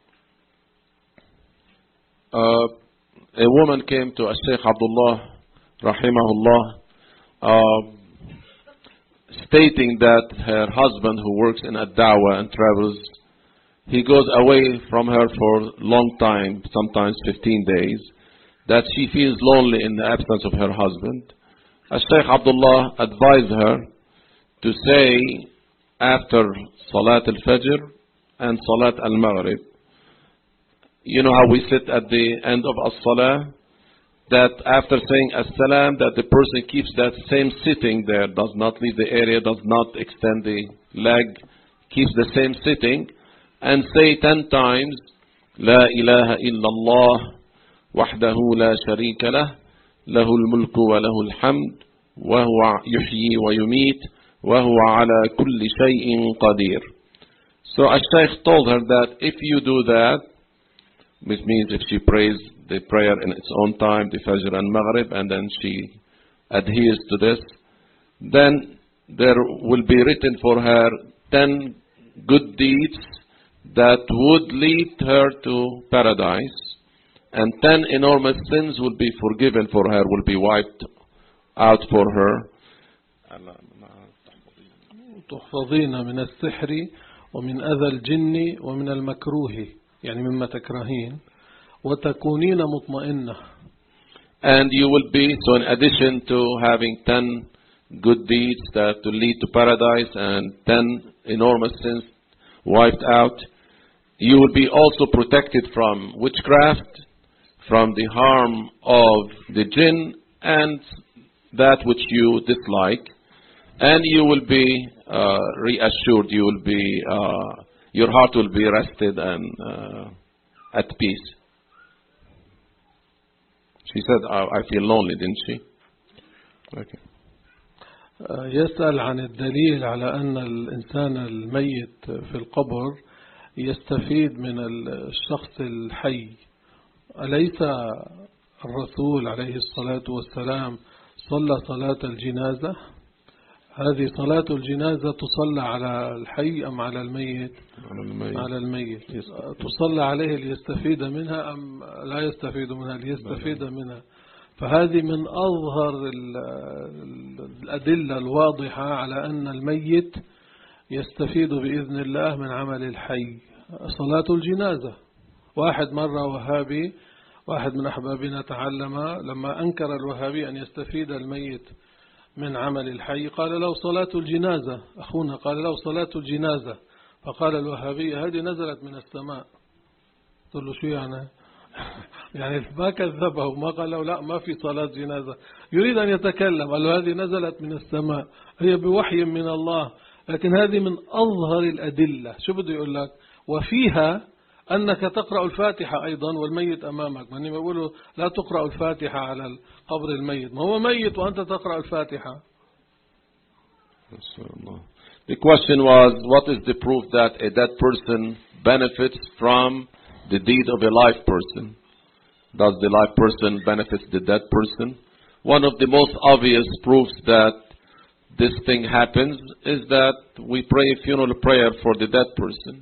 A woman came to Sheikh Abdullah rahimahullah stating that her husband, who works in a dawah and travels he goes away from her for a long time, sometimes 15 days, that she feels lonely in the absence of her husband. Shaykh Abdullah advised her to say after Salat al-Fajr and Salat al-Maghrib. You know how we sit at the end of as-Salah? That after saying as-Salam, that the person keeps that same sitting there, does not leave the area, does not extend the leg, keeps the same sitting, and say 10 times, La ilaha illallah, wahdahu la sharika lah, lahul mulku wa lahul hamd, wa huwa yuhyi wa yumit, wa huwa ala kulli shay'in qadir. So Shaykh told her that if you do that, which means if she prays the prayer in its own time, the Fajr and Maghrib, and then she adheres to this, then there will be written for her 10 good deeds that would lead her to paradise, and 10 enormous sins will be forgiven for her, will be wiped out for her. تحفظين من السحر ومن أذى الجن ومن المكروه يعني مما تكرهين وتكونين مطمئنة. And you will be, so in addition to having 10 good deeds that will lead to paradise and 10 enormous sins wiped out, you will be also protected from witchcraft, from the harm of the jinn and that which you dislike, and you will be reassured, you will be, your heart will be rested and at peace. She said, I feel lonely, didn't she? Okay. يسأل عن الدليل على أن الإنسان الميت في القبر يستفيد من الشخص الحي. أليس الرسول عليه الصلاة والسلام صلى صلاة الجنازة؟ هذه صلاة الجنازة تصلى على الحي أم على الميت؟ على الميت. تصلى عليه ليستفيد منها أم لا يستفيد منها ليستفيد منها؟ فهذه من أظهر الأدلة الواضحة على أن الميت يستفيد بإذن الله من عمل الحي. صلاة الجنازة. واحد مرة وهابي، واحد من أحبابنا تعلم لما أنكر الوهابي أن يستفيد الميت من عمل الحي، قال له صلاة الجنازة. أخونا قال له صلاة الجنازة، فقال الوهابي هذه نزلت من السماء. قلت له شو يعني ما كذبه، ما قال له لا ما في صلاة جنازة، يريد أن يتكلم، قال له هذه نزلت من السماء، هي بوحي من الله، لكن هذه من أظهر الأدلة. شو بده يقول لك؟ وفيها أنك تقرأ الفاتحة أيضا والميت أمامك. من يقولوا لا تقرأ الفاتحة على القبر الميت، ما هو ميت وأنت تقرأ الفاتحة. The question was, what is the proof that a dead person benefits from the deed of a live person? Does the live person benefit the dead person? One of the most obvious proofs that this thing happens is that we pray a funeral prayer for the dead person.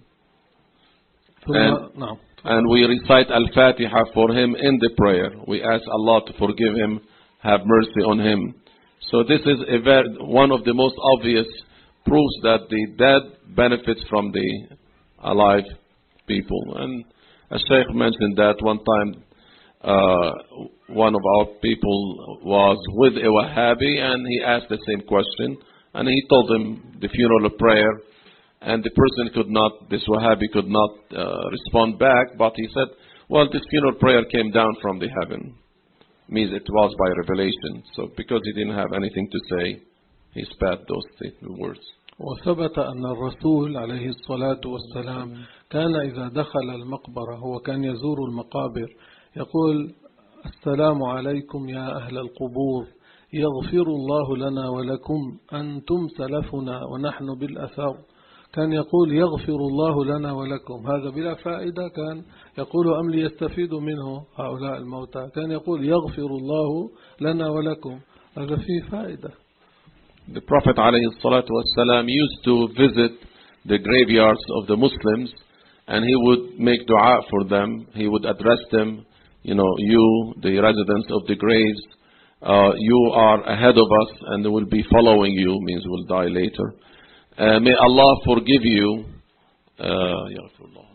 And we recite Al-Fatiha for him in the prayer. We ask Allah to forgive him, have mercy on him. So this is one of the most obvious proofs that the dead benefits from the alive people. And as Shaykh mentioned that one time, one of our people was with a Wahhabi and he asked the same question. And he told him the funeral prayer. And the person could not, this Wahhabi could not respond back, but he said, well, this funeral prayer came down from the heaven. Means it was by revelation. So because he didn't have anything to say, he spat those words. وثبت أن الرسول عليه الصلاة والسلام كان إذا دخل المقبرة، هو كان يزور المقابر، يقول السلام عليكم يا أهل القبور، يغفر الله لنا ولكم أنتم سلفنا ونحن بالأثر. كان يقول يغفر الله لنا ولكم، هذا بلا فائدة كان يقول أم ليستفيدوا منه هؤلاء الموتى، كان يقول يغفر الله لنا ولكم، هذا فيه فائدة. The Prophet ﷺ used to visit the graveyards of the Muslims and he would make dua for them. He would address them, you, the residents of the graves, you are ahead of us and they will be following you, means will die later. May Allah forgive you.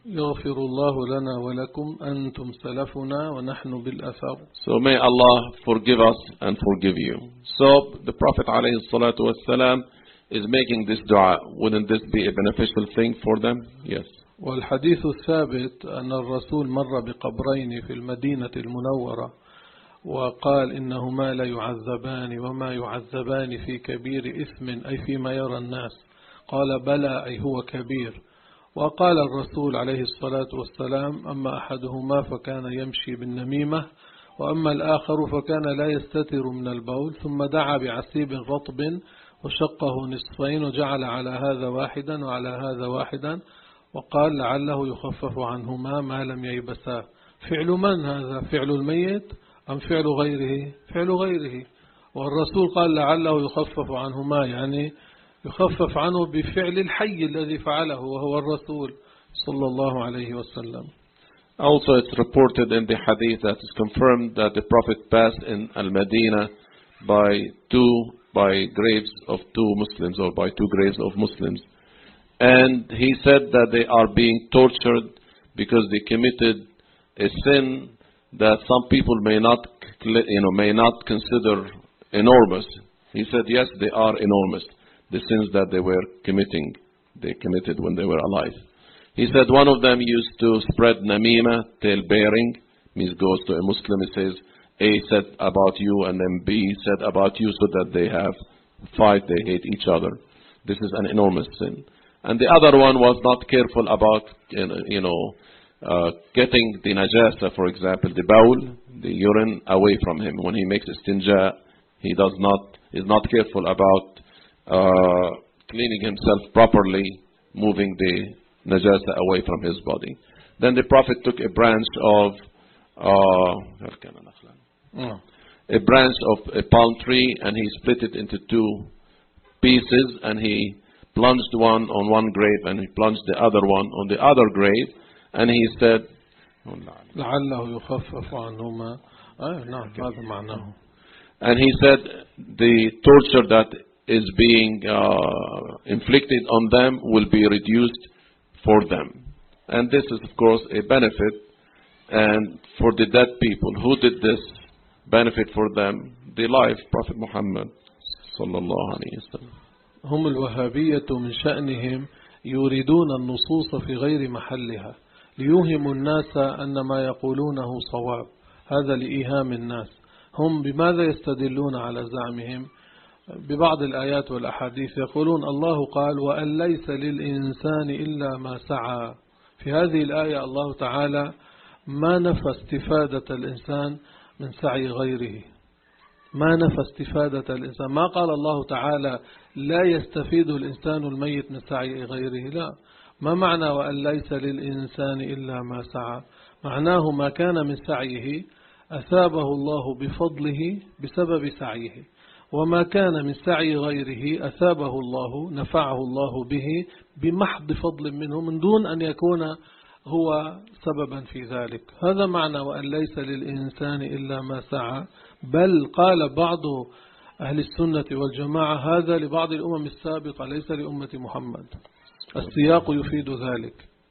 يغفر الله لنا ولكم أنتم سلفنا ونحن بالأثر. So may Allah forgive us and forgive you. So the Prophet ﷺ is making this dua. Wouldn't this be a beneficial thing for them? Yes. والحديث الثابت أن الرسول مر بقبرين في المدينة المنورة وقال إنهما لا يعذبان وما يعذبان في كبير إثم أي فيما يرى الناس. قال بلى أي هو كبير. وقال الرسول عليه الصلاة والسلام أما أحدهما فكان يمشي بالنميمة وأما الآخر فكان لا يستتر من البول ثم دعا بعسيب رطب وشقه نصفين وجعل على هذا واحدا وعلى هذا واحدا وقال لعله يخفف عنهما ما لم ييبسا. فعل من هذا؟ فعل الميت أم فعل غيره؟ فعل غيره. والرسول قال لعله يخفف عنهما يعني يخفف عنه بفعل الحي الذي فعله وهو الرسول صلى الله عليه وسلم. Also it's reported in the hadith that is confirmed that the Prophet passed in Al-Madinah by graves of two Muslims or by two graves of Muslims. And he said that they are being tortured because they committed a sin that some people may not consider enormous. He said, yes, they are enormous. The sins that they committed when they were alive. He said one of them used to spread namima, tale-bearing, means goes to a Muslim, he says, A said about you and then B said about you so that they have fight, they hate each other. This is an enormous sin. And the other one was not careful about, getting the najasa, for example, the bawl, the urine, away from him. When he makes istinja, he is not careful about cleaning himself properly, moving the najasa away from his body. Then the Prophet took a branch of a palm tree and he split it into two pieces and he plunged one on one grave and he plunged the other one on the other grave and he said لعله يخفف عنهما. نعم هذا معناه. And he said the torture that is being inflicted on them will be reduced for them. And this is of course a benefit. And for the dead people, who did this benefit for them? The life, Prophet Muhammad sallallahu alayhi wa sallam. هم الوهابية من شأنهم يريدون النصوص في غير محلها ليوهموا الناس أن ما يقولونه صواب. هذا لإيهام الناس. هم بماذا يستدلون على زعمهم؟ ببعض الآيات والأحاديث يقولون الله قال وأن ليس للإنسان إلا ما سعى. في هذه الآية الله تعالى ما نفى استفادة الإنسان من سعي غيره. ما نفى استفادة الإنسان. ما قال الله تعالى لا يستفيد الإنسان الميت من سعي غيره. لا. ما معنى وأن ليس للإنسان إلا ما سعى؟ معناه ما كان من سعيه أثابه الله بفضله بسبب سعيه وما كان من سعي غيره أثابه الله نفعه الله به بمحض فضل منه من دون أن يكون هو سببا في ذلك. هذا معنى وأن ليس للإنسان إلا ما سعى. بل قال بعض أهل السنة والجماعة هذا لبعض الأمم السابقة ليس لأمة محمد. السياق يفيد ذلك.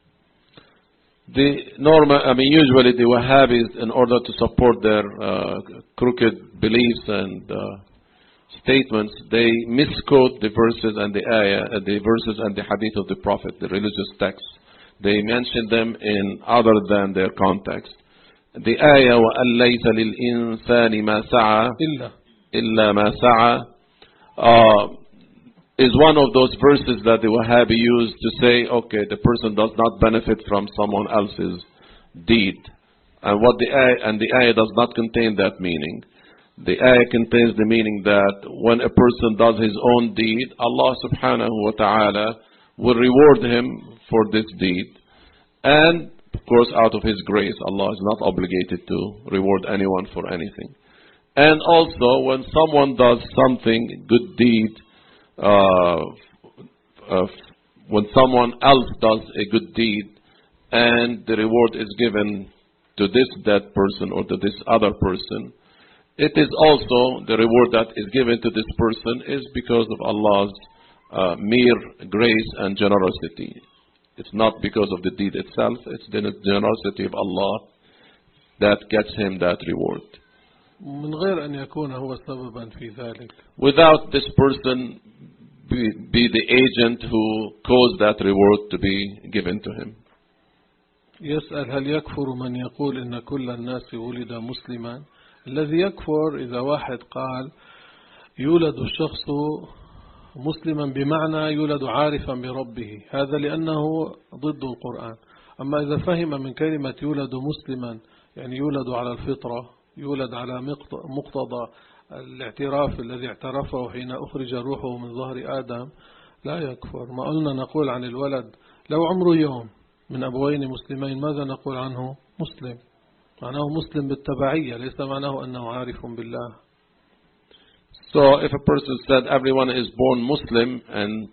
Usually the Wahhabis, in order to support their crooked beliefs and statements, they misquote the verses and the ayah, the verses and the hadith of the Prophet, the religious texts. They mention them in other than their context. The ayah وَأَن لَيْسَ لِلْإِنسَانِ مَا سَعَى إِلَّا مَا سَعَى is one of those verses that the Wahhabi used to say, okay, the person does not benefit from someone else's deed. And the ayah does not contain that meaning. The ayah contains the meaning that when a person does his own deed, Allah subhanahu wa ta'ala will reward him for this deed. And of course, out of His grace, Allah is not obligated to reward anyone for anything. And also, when someone does something, good deed, when someone else does a good deed, and the reward is given to this dead person or to this other person, it is also the reward that is given to this person is because of Allah's mere grace and generosity. It's not because of the deed itself, it's the generosity of Allah that gets him that reward. من غير أن يكون هو سببا في ذلك. Without this person be the agent who caused that reward to be given to him. يسأل هل يكفر من يقول إن كل الناس ولد مسلما؟ الذي يكفر إذا واحد قال يولد الشخص مسلما بمعنى يولد عارفا بربه، هذا لأنه ضد القرآن. أما إذا فهم من كلمة يولد مسلما يعني يولد على الفطرة، يولد على مقتضى الاعتراف الذي اعترفه حين أخرج روحه من ظهر آدم، لا يكفر. ما قلنا نقول عن الولد لو عمره يوم من أبوين مسلمين ماذا نقول عنه؟ مسلم، معناه مسلم بالتبعية، ليس معناه أنه عارف بالله. So if a person said everyone is born Muslim and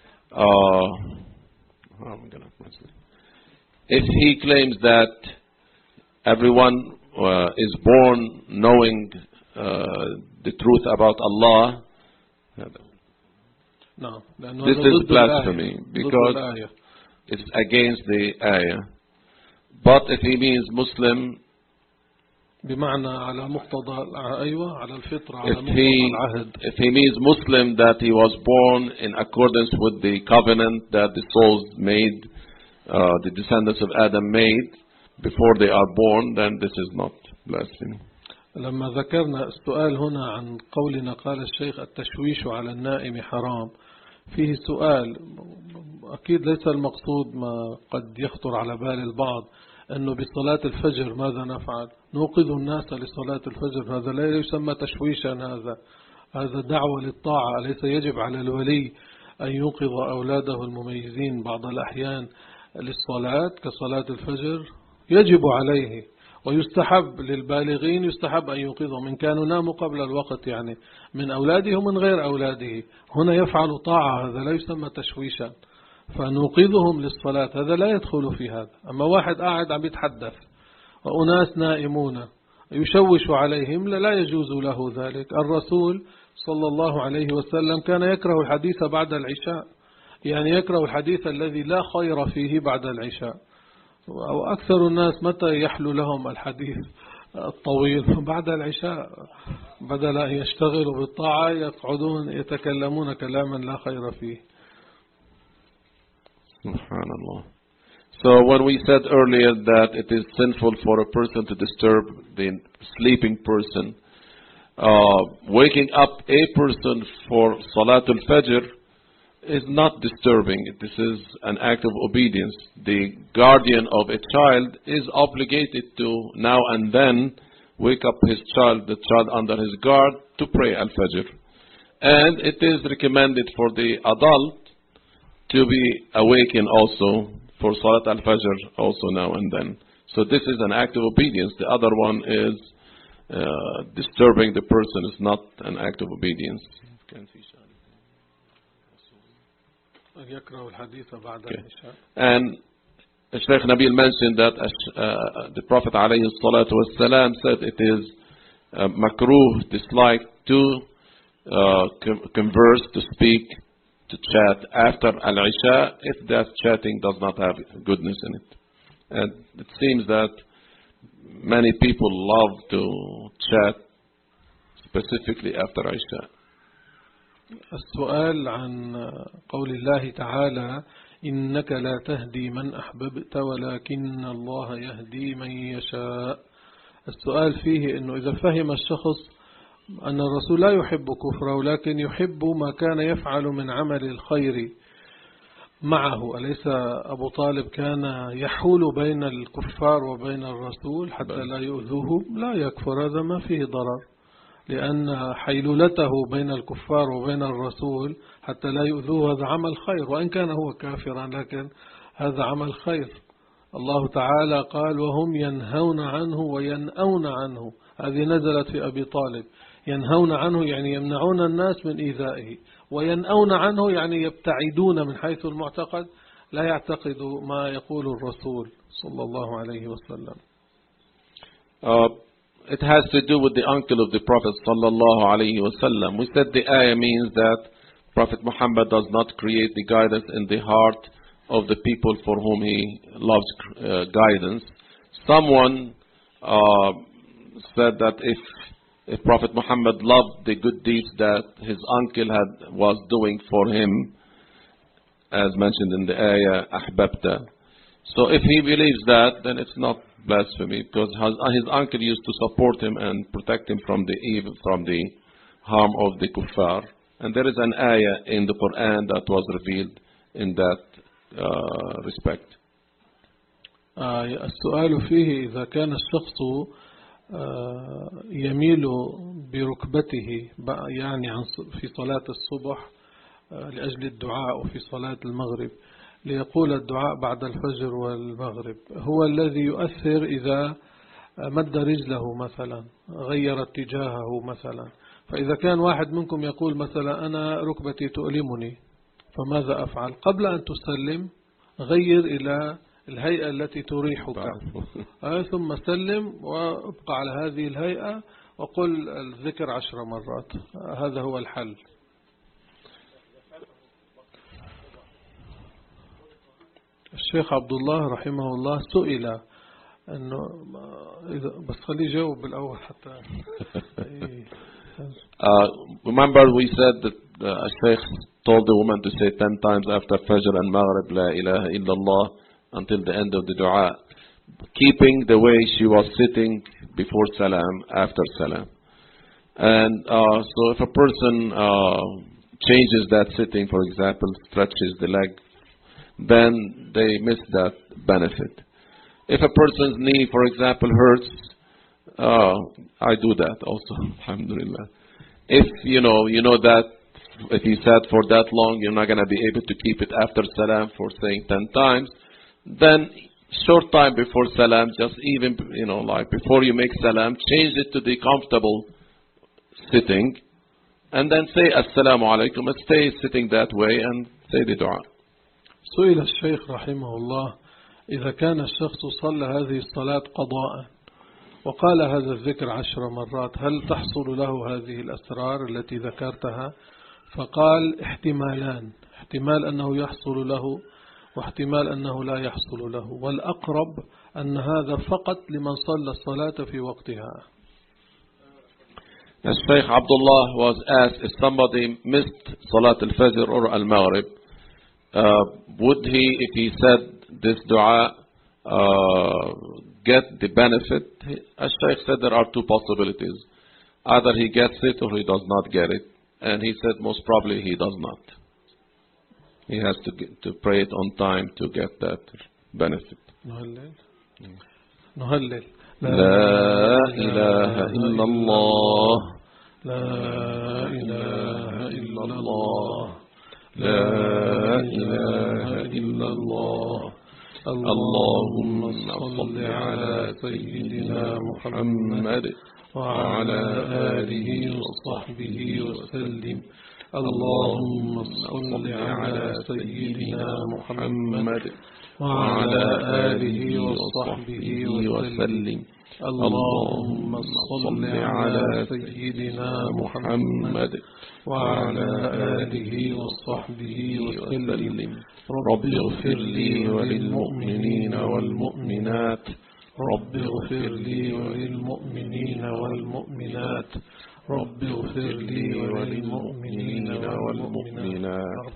if he claims that everyone is born knowing the truth about Allah, no, this is blasphemy because it's against the ayah. But if he means Muslim, بمعنى على مقتضى أيوة على الفطرة على مقتضى العهد. If he means Muslim that he was born in accordance with the covenant that the souls made, the descendants of Adam made before they are born, then this is not blasphemy. لما ذكرنا السؤال هنا عن قولنا قال الشيخ التشويش على النائم حرام، فيه سؤال أكيد ليس المقصود ما قد يخطر على بال البعض أنه بصلاة الفجر ماذا نفعل؟ نوقظ الناس لصلاة الفجر، هذا لا يسمى تشويشا، هذا دعوة للطاعة. أليس يجب على الولي أن يوقظ أولاده المميزين بعض الأحيان للصلاة كصلاة الفجر؟ يجب عليه، ويستحب للبالغين يستحب أن يوقظهم إن كانوا ناموا قبل الوقت، يعني من أولاده ومن غير أولاده. هنا يفعل طاعة، هذا لا يسمى تشويشا، فنوقظهم للصلاة، هذا لا يدخل في هذا. أما واحد قاعد عم يتحدث وأناس نائمون يشوش عليهم لا يجوز له ذلك. الرسول صلى الله عليه وسلم كان يكره الحديث بعد العشاء، يعني يكره الحديث الذي لا خير فيه بعد العشاء. وأكثر الناس متى يحلو لهم الحديث الطويل؟ بعد العشاء، بدل أن يشتغلوا بالطاعة يقعدون يتكلمون كلاما لا خير فيه. Subhanallah. So when we said earlier that it is sinful for a person to disturb the sleeping person, waking up a person for Salatul Fajr is not disturbing. This is an act of obedience. The guardian of a child is obligated to now and then wake up the child under his guard to pray Al-Fajr. And it is recommended for the adult to be awakened also for Salat Al-Fajr also now and then. So this is an act of obedience. The other one is disturbing the person is not an act of obedience. Okay. And Shaykh Nabil mentioned that the Prophet alayhi salatu wasalam said it is makruh, disliked to converse, to speak, to chat after Al-Isha if that chatting does not have goodness in it. And it seems that many people love to chat specifically after Isha. السؤال عن قول الله تعالى إنك لا تهدي من أحببت ولكن الله يهدي من يشاء. السؤال فيه أنه إذا فهم الشخص أن الرسول لا يحب كفره لكن يحب ما كان يفعل من عمل الخير معه، أليس أبو طالب كان يحول بين الكفار وبين الرسول حتى لا يؤذوه؟ لا يكفر، هذا ما فيه ضرر، لأن حيلولته بين الكفار وبين الرسول حتى لا يؤذوه هذا عمل خير، وإن كان هو كافرا لكن هذا عمل خير. الله تعالى قال وهم ينهون عنه وينأون عنه، هذه نزلت في أبي طالب. ينهون عنه يعني يمنعون الناس من إيذائه، وينأون عنه يعني يبتعدون من حيث المعتقد، لا يعتقدوا ما يقول الرسول صلى الله عليه وسلم. It has to do with the uncle of the Prophet sallallahu alaihi wasallam. We said the ayah means that Prophet Muhammad does not create the guidance in the heart of the people for whom he loves guidance. Someone said that if Prophet Muhammad loved the good deeds that his uncle was doing for him, as mentioned in the ayah, ahbabta. So if he believes that, then it's not blasphemy, because his uncle used to support him and protect him from the evil, from the harm of the kuffar. And there is an ayah in the Quran that was revealed in that respect. السؤال فيه إذا كان الشخص يميل بركبته يعني في صلاة الصبح لأجل الدعاء وفي صلاة المغرب ليقول الدعاء بعد الفجر والمغرب، هو الذي يؤثر إذا مد رجله مثلا، غير اتجاهه مثلا. فإذا كان واحد منكم يقول مثلا أنا ركبتي تؤلمني، فماذا أفعل؟ قبل أن تسلم غير إلى الهيئة التي تريحك، ثم سلم وابقى على هذه الهيئة وقل الذكر 10 مرات. هذا هو الحل. الشيخ عبد الله رحمه الله سئل أنه بس خليه يجاوب بالأول حتى remember we said that Sheikh told the woman to say 10 times after Fajr and Maghrib, La ilaha illallah, until the end of the dua, keeping the way she was sitting before Salam, after Salam. And so if a person changes that sitting, for example, stretches the leg, then they miss that benefit. If a person's knee, for example, hurts, I do that also, alhamdulillah. If you know that if you sat for that long, you're not going to be able to keep it after Salam for saying 10 times, then short time before Salam, just even, like before you make Salam, change it to the comfortable sitting, and then say Assalamu alaikum, and stay sitting that way and say the dua. سئل الشيخ رحمه الله إذا كان الشخص صلى هذه الصلاة قضاء وقال هذا الذكر 10 مرات، هل تحصل له هذه الأسرار التي ذكرتها؟ فقال احتمالان، احتمال أنه يحصل له واحتمال أنه لا يحصل له، والأقرب أن هذا فقط لمن صلى الصلاة في وقتها. As Shaykh Abdullah was asked, if somebody missed Salat al-Fajr or al-Maghrib, would he, if he said this dua, get the benefit? As Shaykh said, there are 2 possibilities. Either he gets it or he does not get it. And he said most probably he does not. He has to pray it on time to get that benefit. نهلل لا إله إلا الله لا إله إلا الله لا إله إلا الله اللهم صل على سيدنا محمد وعلى آله وصحبه وسلم اللهم صل على سيدنا محمد وعلى آله وصحبه وسلم اللهم صل على سيدنا محمد وعلى آله وصحبه وسلم رب اغفر لي وللمؤمنين والمؤمنات رب اغفر لي وللمؤمنين والمؤمنات رب اغفر لي وللمؤمنين والمؤمنات.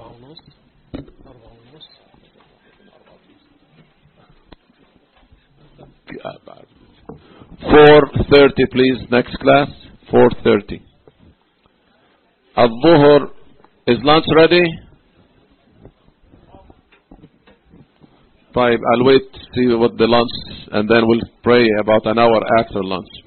4:30 please, next class, 4:30. Al-Dhuhr, is lunch ready? I'll wait to see what the lunch, and then we'll pray about an hour after lunch.